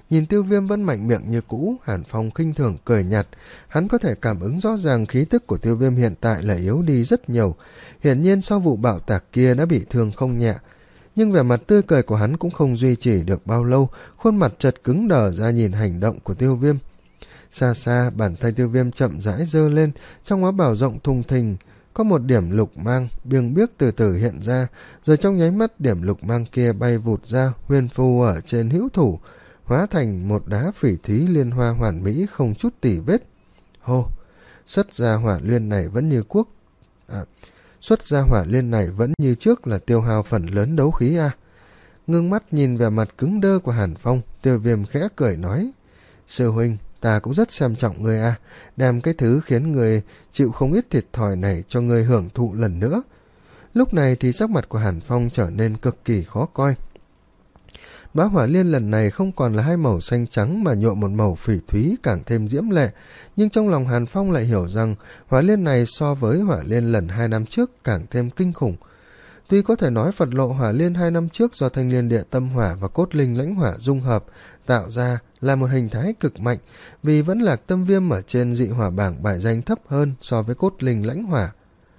Nhìn Tiêu Viêm vẫn mạnh miệng như cũ, Hàn Phong khinh thường cười nhạt. Hắn có thể cảm ứng rõ ràng khí tức của Tiêu Viêm hiện tại là yếu đi rất nhiều. Hiển nhiên sau vụ bạo tạc kia đã bị thương không nhẹ. Nhưng vẻ mặt tươi cười của hắn cũng không duy trì được bao lâu, khuôn mặt chợt cứng đờ ra nhìn hành động của Tiêu Viêm. Xa xa, bàn tay Tiêu Viêm chậm rãi giơ lên, trong áo bào rộng thùng thình có một điểm lục mang biêng biếc từ từ hiện ra, rồi trong nháy mắt điểm lục mang kia bay vụt ra, huyền phù ở trên hữu thủ, hóa thành một đá phỉ thúy liên hoa hoàn mỹ không chút tỉ vết. Hô, xuất ra hỏa liên này vẫn như quốc à, xuất ra hỏa liên này vẫn như trước là tiêu hao phần lớn đấu khí a. À. Ngưng mắt nhìn vẻ mặt cứng đơ của Hàn Phong, Tiêu Viêm khẽ cười nói: Sư huynh, ta cũng rất xem trọng người a, à, đem cái thứ khiến người chịu không ít thiệt thòi này cho người hưởng thụ lần nữa. Lúc này thì sắc mặt của Hàn Phong trở nên cực kỳ khó coi. Đóa hỏa liên lần này không còn là hai màu xanh trắng mà nhuộm một màu phỉ thúy càng thêm diễm lệ, nhưng trong lòng Hàn Phong lại hiểu rằng hỏa liên này so với hỏa liên lần hai năm trước càng thêm kinh khủng. Tuy có thể nói Phật lộ hỏa liên hai năm trước do thanh liên địa tâm hỏa và cốt linh lãnh hỏa dung hợp tạo ra là một hình thái cực mạnh, vì vẫn lạc tâm viêm ở trên dị hỏa bảng bài danh thấp hơn so với cốt linh lãnh hỏa.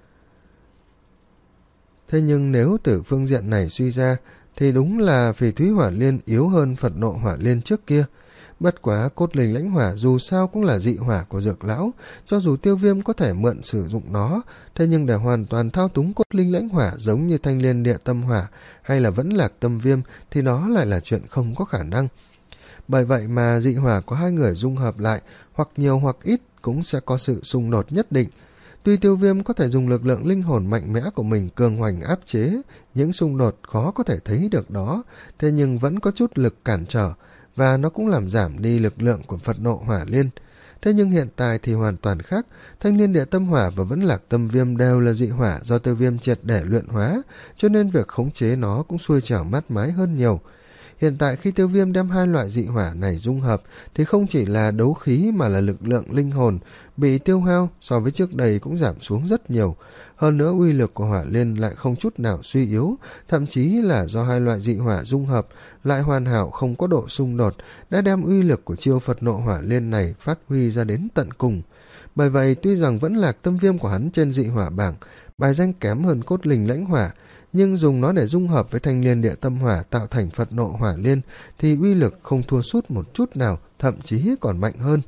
Thế nhưng nếu từ phương diện này suy ra thì đúng là phỉ thúy hỏa liên yếu hơn Phật nộ hỏa liên trước kia. Bất quá cốt linh lãnh hỏa dù sao cũng là dị hỏa của dược lão, cho dù Tiêu Viêm có thể mượn sử dụng nó, thế nhưng để hoàn toàn thao túng cốt linh lãnh hỏa giống như thanh liên địa tâm hỏa hay là vẫn lạc tâm viêm thì nó lại là chuyện không có khả năng. Bởi vậy mà dị hỏa của hai người dung hợp lại, hoặc nhiều hoặc ít cũng sẽ có sự xung đột nhất định. Tuy Tiêu Viêm có thể dùng lực lượng linh hồn mạnh mẽ của mình cường hoành áp chế những xung đột khó có thể thấy được đó, thế nhưng vẫn có chút lực cản trở, và nó cũng làm giảm đi lực lượng của Phật nộ hỏa liên. Thế nhưng hiện tại thì hoàn toàn khác, thanh liên địa tâm hỏa và vẫn lạc tâm viêm đều là dị hỏa do Tiêu Viêm triệt để luyện hóa, cho nên việc khống chế nó cũng xuôi trẻo mát mái hơn nhiều. Hiện tại khi Tiêu Viêm đem hai loại dị hỏa này dung hợp thì không chỉ là đấu khí mà là lực lượng linh hồn bị tiêu hao so với trước đây cũng giảm xuống rất nhiều. Hơn nữa uy lực của hỏa liên lại không chút nào suy yếu, thậm chí là do hai loại dị hỏa dung hợp lại hoàn hảo không có độ xung đột đã đem uy lực của chiêu Phật nộ hỏa liên này phát huy ra đến tận cùng. Bởi vậy tuy rằng vẫn lạc tâm viêm của hắn trên dị hỏa bảng bài danh kém hơn cốt linh lãnh hỏa, nhưng dùng nó để dung hợp với thanh liên địa tâm hỏa tạo thành Phật nộ hỏa liên thì uy lực không thua sút một chút nào, thậm chí còn mạnh hơn.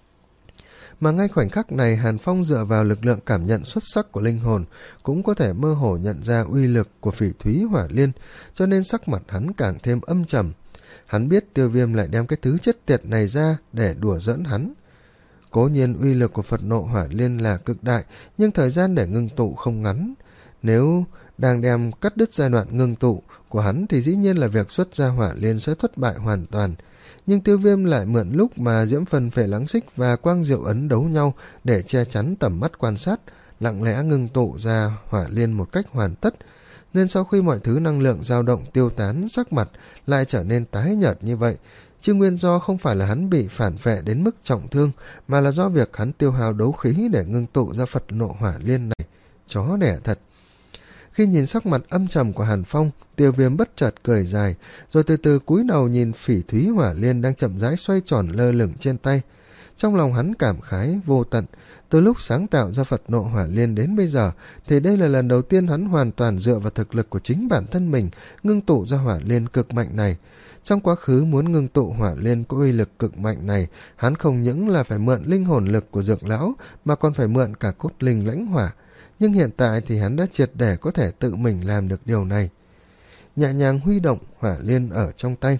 Mà ngay khoảnh khắc này Hàn Phong dựa vào lực lượng cảm nhận xuất sắc của linh hồn cũng có thể mơ hồ nhận ra uy lực của phỉ thúy hỏa liên, cho nên sắc mặt hắn càng thêm âm trầm. Hắn biết Tiêu Viêm lại đem cái thứ chết tiệt này ra để đùa giỡn hắn. Cố nhiên uy lực của Phật nộ hỏa liên là cực đại, nhưng thời gian để ngưng tụ không ngắn. Nếu đang đem cắt đứt giai đoạn ngưng tụ của hắn thì dĩ nhiên là việc xuất ra hỏa liên sẽ thất bại hoàn toàn. Nhưng Tiêu Viêm lại mượn lúc mà diễm phần phệ lắng xích và quang diệu ấn đấu nhau để che chắn tầm mắt quan sát, lặng lẽ ngưng tụ ra hỏa liên một cách hoàn tất. Nên sau khi mọi thứ năng lượng dao động tiêu tán, sắc mặt lại trở nên tái nhợt như vậy. Chứ nguyên do không phải là hắn bị phản phệ đến mức trọng thương, mà là do việc hắn tiêu hao đấu khí để ngưng tụ ra Phật nộ hỏa liên này. Chó đẻ thật. Khi nhìn sắc mặt âm trầm của Hàn Phong, Tiêu Viêm bất chợt cười dài, rồi từ từ cúi đầu nhìn phỉ thúy hỏa liên đang chậm rãi xoay tròn lơ lửng trên tay. Trong lòng hắn cảm khái vô tận, từ lúc sáng tạo ra Phật nộ hỏa liên đến bây giờ, thì đây là lần đầu tiên hắn hoàn toàn dựa vào thực lực của chính bản thân mình ngưng tụ ra hỏa liên cực mạnh này. Trong quá khứ muốn ngưng tụ hỏa liên có uy lực cực mạnh này, hắn không những là phải mượn linh hồn lực của dược lão, mà còn phải mượn cả cốt linh lãnh hỏa. Nhưng hiện tại thì hắn đã triệt để có thể tự mình làm được điều này. Nhẹ nhàng huy động hỏa liên ở trong tay,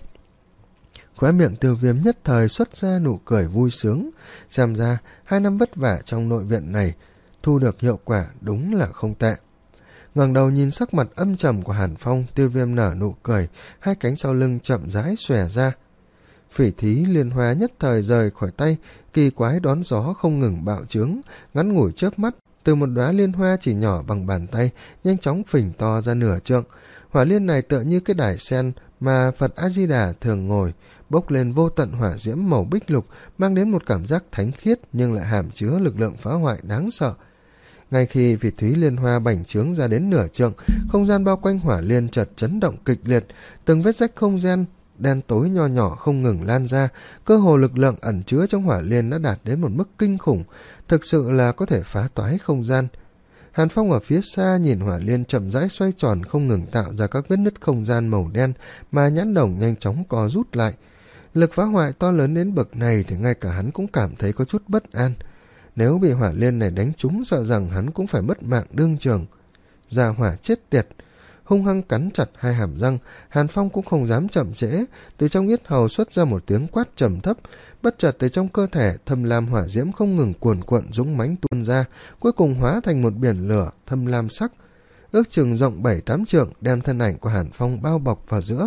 khóe miệng Tiêu Viêm nhất thời xuất ra nụ cười vui sướng. Xem ra hai năm vất vả trong nội viện này thu được hiệu quả đúng là không tệ. Ngẩng đầu nhìn sắc mặt âm trầm của Hàn Phong, Tiêu Viêm nở nụ cười, hai cánh sau lưng chậm rãi xòe ra. Phỉ thí liên hoa nhất thời rời khỏi tay, kỳ quái đón gió không ngừng bạo trướng, ngắn ngủi chớp mắt, từ một đóa liên hoa chỉ nhỏ bằng bàn tay nhanh chóng phình to ra nửa trượng. Hỏa liên này tựa như cái đài sen mà Phật A Di Đà thường ngồi, bốc lên vô tận hỏa diễm màu bích lục, mang đến một cảm giác thánh khiết nhưng lại hàm chứa lực lượng phá hoại đáng sợ. Ngay khi phỉ thúy liên hoa bành trướng ra đến nửa trượng, không gian bao quanh hỏa liên chợt chấn động kịch liệt, từng vết rách không gian đen tối nho nhỏ không ngừng lan ra, cơ hồ lực lượng ẩn chứa trong hỏa liên đã đạt đến một mức kinh khủng, thực sự là có thể phá toái không gian. Hàn Phong ở phía xa nhìn hỏa liên chậm rãi xoay tròn không ngừng tạo ra các vết nứt không gian màu đen mà nhãn đồng nhanh chóng co rút lại. Lực phá hoại to lớn đến bậc này thì ngay cả hắn cũng cảm thấy có chút bất an. Nếu bị hỏa liên này đánh trúng sợ rằng hắn cũng phải mất mạng đương trường. Gia hỏa chết tiệt! Hung hăng cắn chặt hai hàm răng, Hàn Phong cũng không dám chậm trễ, từ trong yết hầu xuất ra một tiếng quát trầm thấp, bất chợt từ trong cơ thể thâm lam hỏa diễm không ngừng cuồn cuộn dũng mãnh tuôn ra, cuối cùng hóa thành một biển lửa thâm lam sắc, ước chừng rộng bảy tám trượng, đem thân ảnh của Hàn Phong bao bọc vào giữa.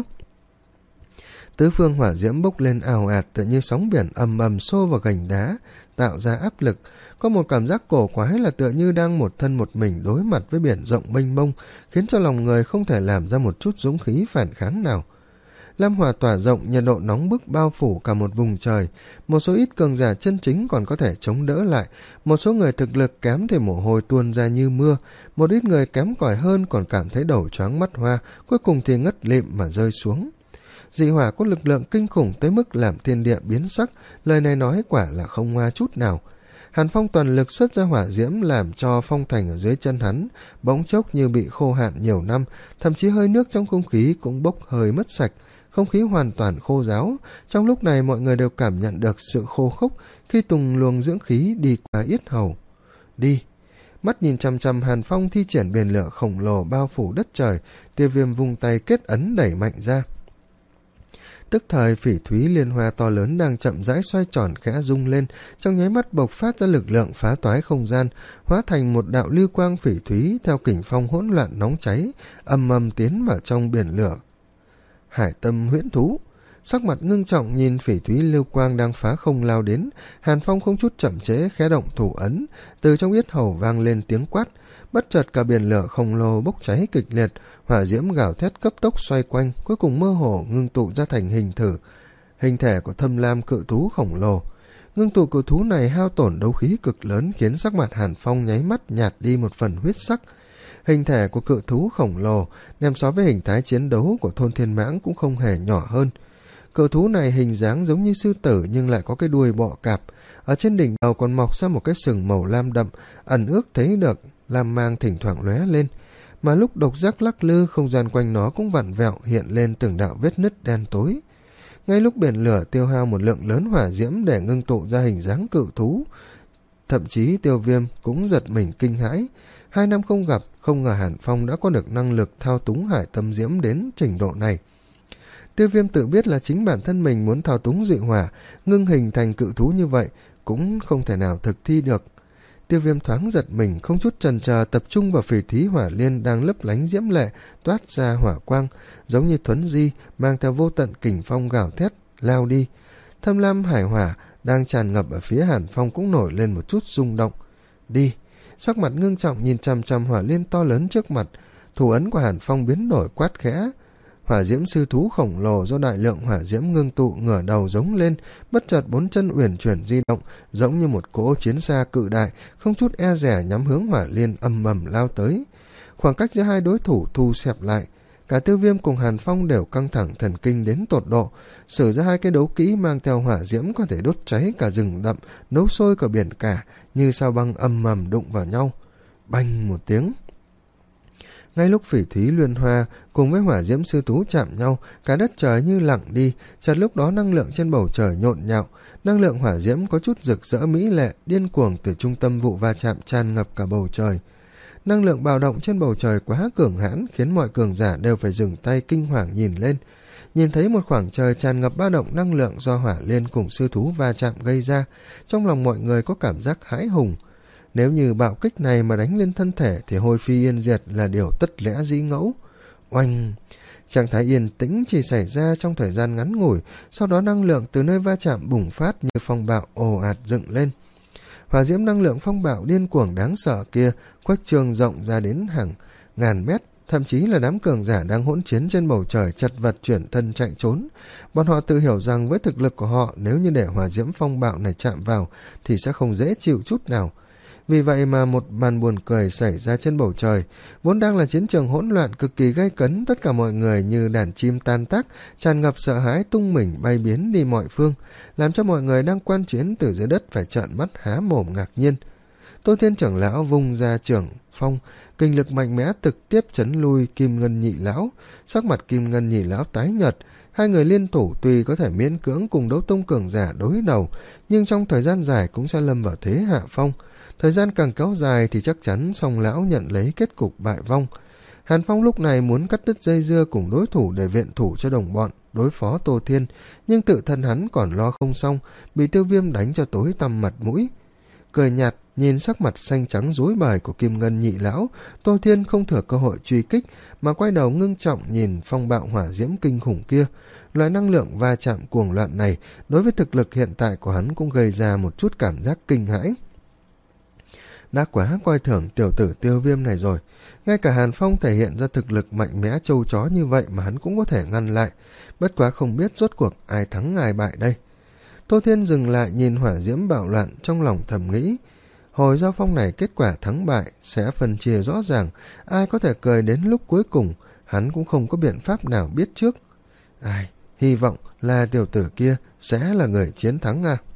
Tứ phương hỏa diễm bốc lên ào ạt tựa như sóng biển ầm ầm xô vào gành đá, tạo ra áp lực. Có một cảm giác cổ quái là tựa như đang một thân một mình đối mặt với biển rộng mênh mông, khiến cho lòng người không thể làm ra một chút dũng khí phản kháng nào. Lam hỏa tỏa rộng, nhiệt độ nóng bức bao phủ cả một vùng trời. Một số ít cường giả chân chính còn có thể chống đỡ lại, một số người thực lực kém thì mồ hôi tuôn ra như mưa, một ít người kém cỏi hơn còn cảm thấy đầu choáng mắt hoa, cuối cùng thì ngất lịm mà rơi xuống. Dị hỏa có lực lượng kinh khủng tới mức làm thiên địa biến sắc, lời này nói quả là không ngoa chút nào. Hàn Phong toàn lực xuất ra hỏa diễm làm cho phong thành ở dưới chân hắn bỗng chốc như bị khô hạn nhiều năm, thậm chí hơi nước trong không khí cũng bốc hơi mất sạch, không khí hoàn toàn khô ráo. Trong lúc này mọi người đều cảm nhận được sự khô khốc khi từng luồng dưỡng khí đi qua yết hầu. Đi! Mắt nhìn chằm chằm Hàn Phong thi triển biển lửa khổng lồ bao phủ đất trời, Tiêu Viêm vung tay kết ấn đẩy mạnh ra. Tức thời phỉ thúy liên hoa to lớn đang chậm rãi xoay tròn khẽ rung lên, trong nháy mắt bộc phát ra lực lượng phá toái không gian, hóa thành một đạo lưu quang phỉ thúy theo kình phong hỗn loạn nóng cháy, ầm ầm tiến vào trong biển lửa. Hải tâm huyễn thú! Sắc mặt ngưng trọng nhìn phỉ thúy lưu quang đang phá không lao đến, Hàn Phong không chút chậm trễ khẽ động thủ ấn, từ trong yết hầu vang lên tiếng quát. Bất chợt cả biển lửa khổng lồ bốc cháy kịch liệt, hỏa diễm gào thét cấp tốc xoay quanh, cuối cùng mơ hồ ngưng tụ ra thành hình thử, hình thể của thâm lam cự thú khổng lồ. Ngưng tụ cự thú này hao tổn đấu khí cực lớn, khiến sắc mặt Hàn Phong nháy mắt nhạt đi một phần huyết sắc. Hình thể của cự thú khổng lồ đem so với hình thái chiến đấu của thôn thiên mãng cũng không hề nhỏ hơn. Cự thú này hình dáng giống như sư tử nhưng lại có cái đuôi bọ cạp, ở trên đỉnh đầu còn mọc ra một cái sừng màu lam đậm, ẩn ước thấy được lam mang thỉnh thoảng lóe lên, mà lúc độc giác lắc lư, không gian quanh nó cũng vặn vẹo hiện lên từng đạo vết nứt đen tối. Ngay lúc biển lửa tiêu hao một lượng lớn hỏa diễm để ngưng tụ ra hình dáng cự thú, thậm chí Tiêu Viêm cũng giật mình kinh hãi. Hai năm không gặp, không ngờ Hàn Phong đã có được năng lực thao túng hải tâm diễm đến trình độ này. Tiêu Viêm tự biết là chính bản thân mình muốn thao túng dị hỏa, ngưng hình thành cự thú như vậy cũng không thể nào thực thi được. Tiêu Viêm thoáng giật mình, không chút chần chờ tập trung vào phỉ thúy hỏa liên đang lấp lánh diễm lệ, toát ra hỏa quang, giống như thuấn di, mang theo vô tận kình phong gào thét, lao đi. Thâm lam hải hỏa đang tràn ngập ở phía Hàn Phong cũng nổi lên một chút rung động. Đi! Sắc mặt ngưng trọng nhìn chằm chằm hỏa liên to lớn trước mặt, thủ ấn của Hàn Phong biến đổi quát khẽ. Hỏa diễm sư thú khổng lồ do đại lượng hỏa diễm ngưng tụ ngửa đầu giống lên, bất chợt bốn chân uyển chuyển di động, giống như một cỗ chiến xa cự đại, không chút e dè nhắm hướng hỏa liên ầm ầm lao tới. Khoảng cách giữa hai đối thủ thu xẹp lại, cả Tiêu Viêm cùng Hàn Phong đều căng thẳng thần kinh đến tột độ, sử ra hai cái đấu kỹ mang theo hỏa diễm có thể đốt cháy cả rừng đậm, nấu sôi cả biển cả, như sao băng ầm ầm đụng vào nhau. Bành một tiếng. Ngay lúc phỉ thúy luyên hoa cùng với hỏa diễm sư thú chạm nhau, cả đất trời như lặng đi, chợt lúc đó năng lượng trên bầu trời nhộn nhạo, năng lượng hỏa diễm có chút rực rỡ mỹ lệ, điên cuồng từ trung tâm vụ va chạm tràn ngập cả bầu trời. Năng lượng bạo động trên bầu trời quá cường hãn, khiến mọi cường giả đều phải dừng tay kinh hoàng nhìn lên. Nhìn thấy một khoảng trời tràn ngập ba động năng lượng do hỏa liên cùng sư thú va chạm gây ra, trong lòng mọi người có cảm giác hãi hùng. Nếu như bạo kích này mà đánh lên thân thể thì hôi phi yên diệt là điều tất lẽ dĩ ngẫu. Oanh! Trạng thái yên tĩnh chỉ xảy ra trong thời gian ngắn ngủi, sau đó năng lượng từ nơi va chạm bùng phát như phong bạo ồ ạt dựng lên. Hỏa diễm năng lượng phong bạo điên cuồng đáng sợ kia khuếch trương rộng ra đến hàng ngàn mét, thậm chí là đám cường giả đang hỗn chiến trên bầu trời chật vật chuyển thân chạy trốn. Bọn họ tự hiểu rằng với thực lực của họ, nếu như để hỏa diễm phong bạo này chạm vào thì sẽ không dễ chịu chút nào. Vì vậy mà một màn buồn cười xảy ra trên bầu trời. Vốn đang là chiến trường hỗn loạn cực kỳ gay cấn, tất cả mọi người như đàn chim tan tác, tràn ngập sợ hãi tung mình bay biến đi mọi phương, làm cho mọi người đang quan chiến từ dưới đất phải trợn mắt há mồm ngạc nhiên. Tô Thiên trưởng lão vung ra trưởng phong, kinh lực mạnh mẽ trực tiếp chấn lui Kim Ngân Nhị lão. Sắc mặt Kim Ngân Nhị lão tái nhợt, hai người liên thủ tuy có thể miễn cưỡng cùng đấu tông cường giả đối đầu, nhưng trong thời gian dài cũng sẽ lâm vào thế hạ phong. Thời gian càng kéo dài thì chắc chắn song lão nhận lấy kết cục bại vong. Hàn Phong lúc này muốn cắt đứt dây dưa cùng đối thủ để viện thủ cho đồng bọn đối phó Tô Thiên, nhưng tự thân hắn còn lo không xong, bị Tiêu Viêm đánh cho tối tăm mặt mũi. Cười nhạt nhìn sắc mặt xanh trắng rối bời của Kim Ngân Nhị lão, Tô Thiên không thừa cơ hội truy kích mà quay đầu ngưng trọng nhìn phong bạo hỏa diễm kinh khủng kia. Loại năng lượng va chạm cuồng loạn này đối với thực lực hiện tại của hắn cũng gây ra một chút cảm giác kinh hãi. Đã quá coi thường tiểu tử Tiêu Viêm này rồi, ngay cả Hàn Phong thể hiện ra thực lực mạnh mẽ trâu chó như vậy mà hắn cũng có thể ngăn lại, bất quá không biết rốt cuộc ai thắng ai bại đây. Tô Thiên dừng lại nhìn hỏa diễm bạo loạn, trong lòng thầm nghĩ, hồi giao phong này kết quả thắng bại sẽ phân chia rõ ràng, ai có thể cười đến lúc cuối cùng hắn cũng không có biện pháp nào biết trước. Ai, hy vọng là tiểu tử kia sẽ là người chiến thắng à.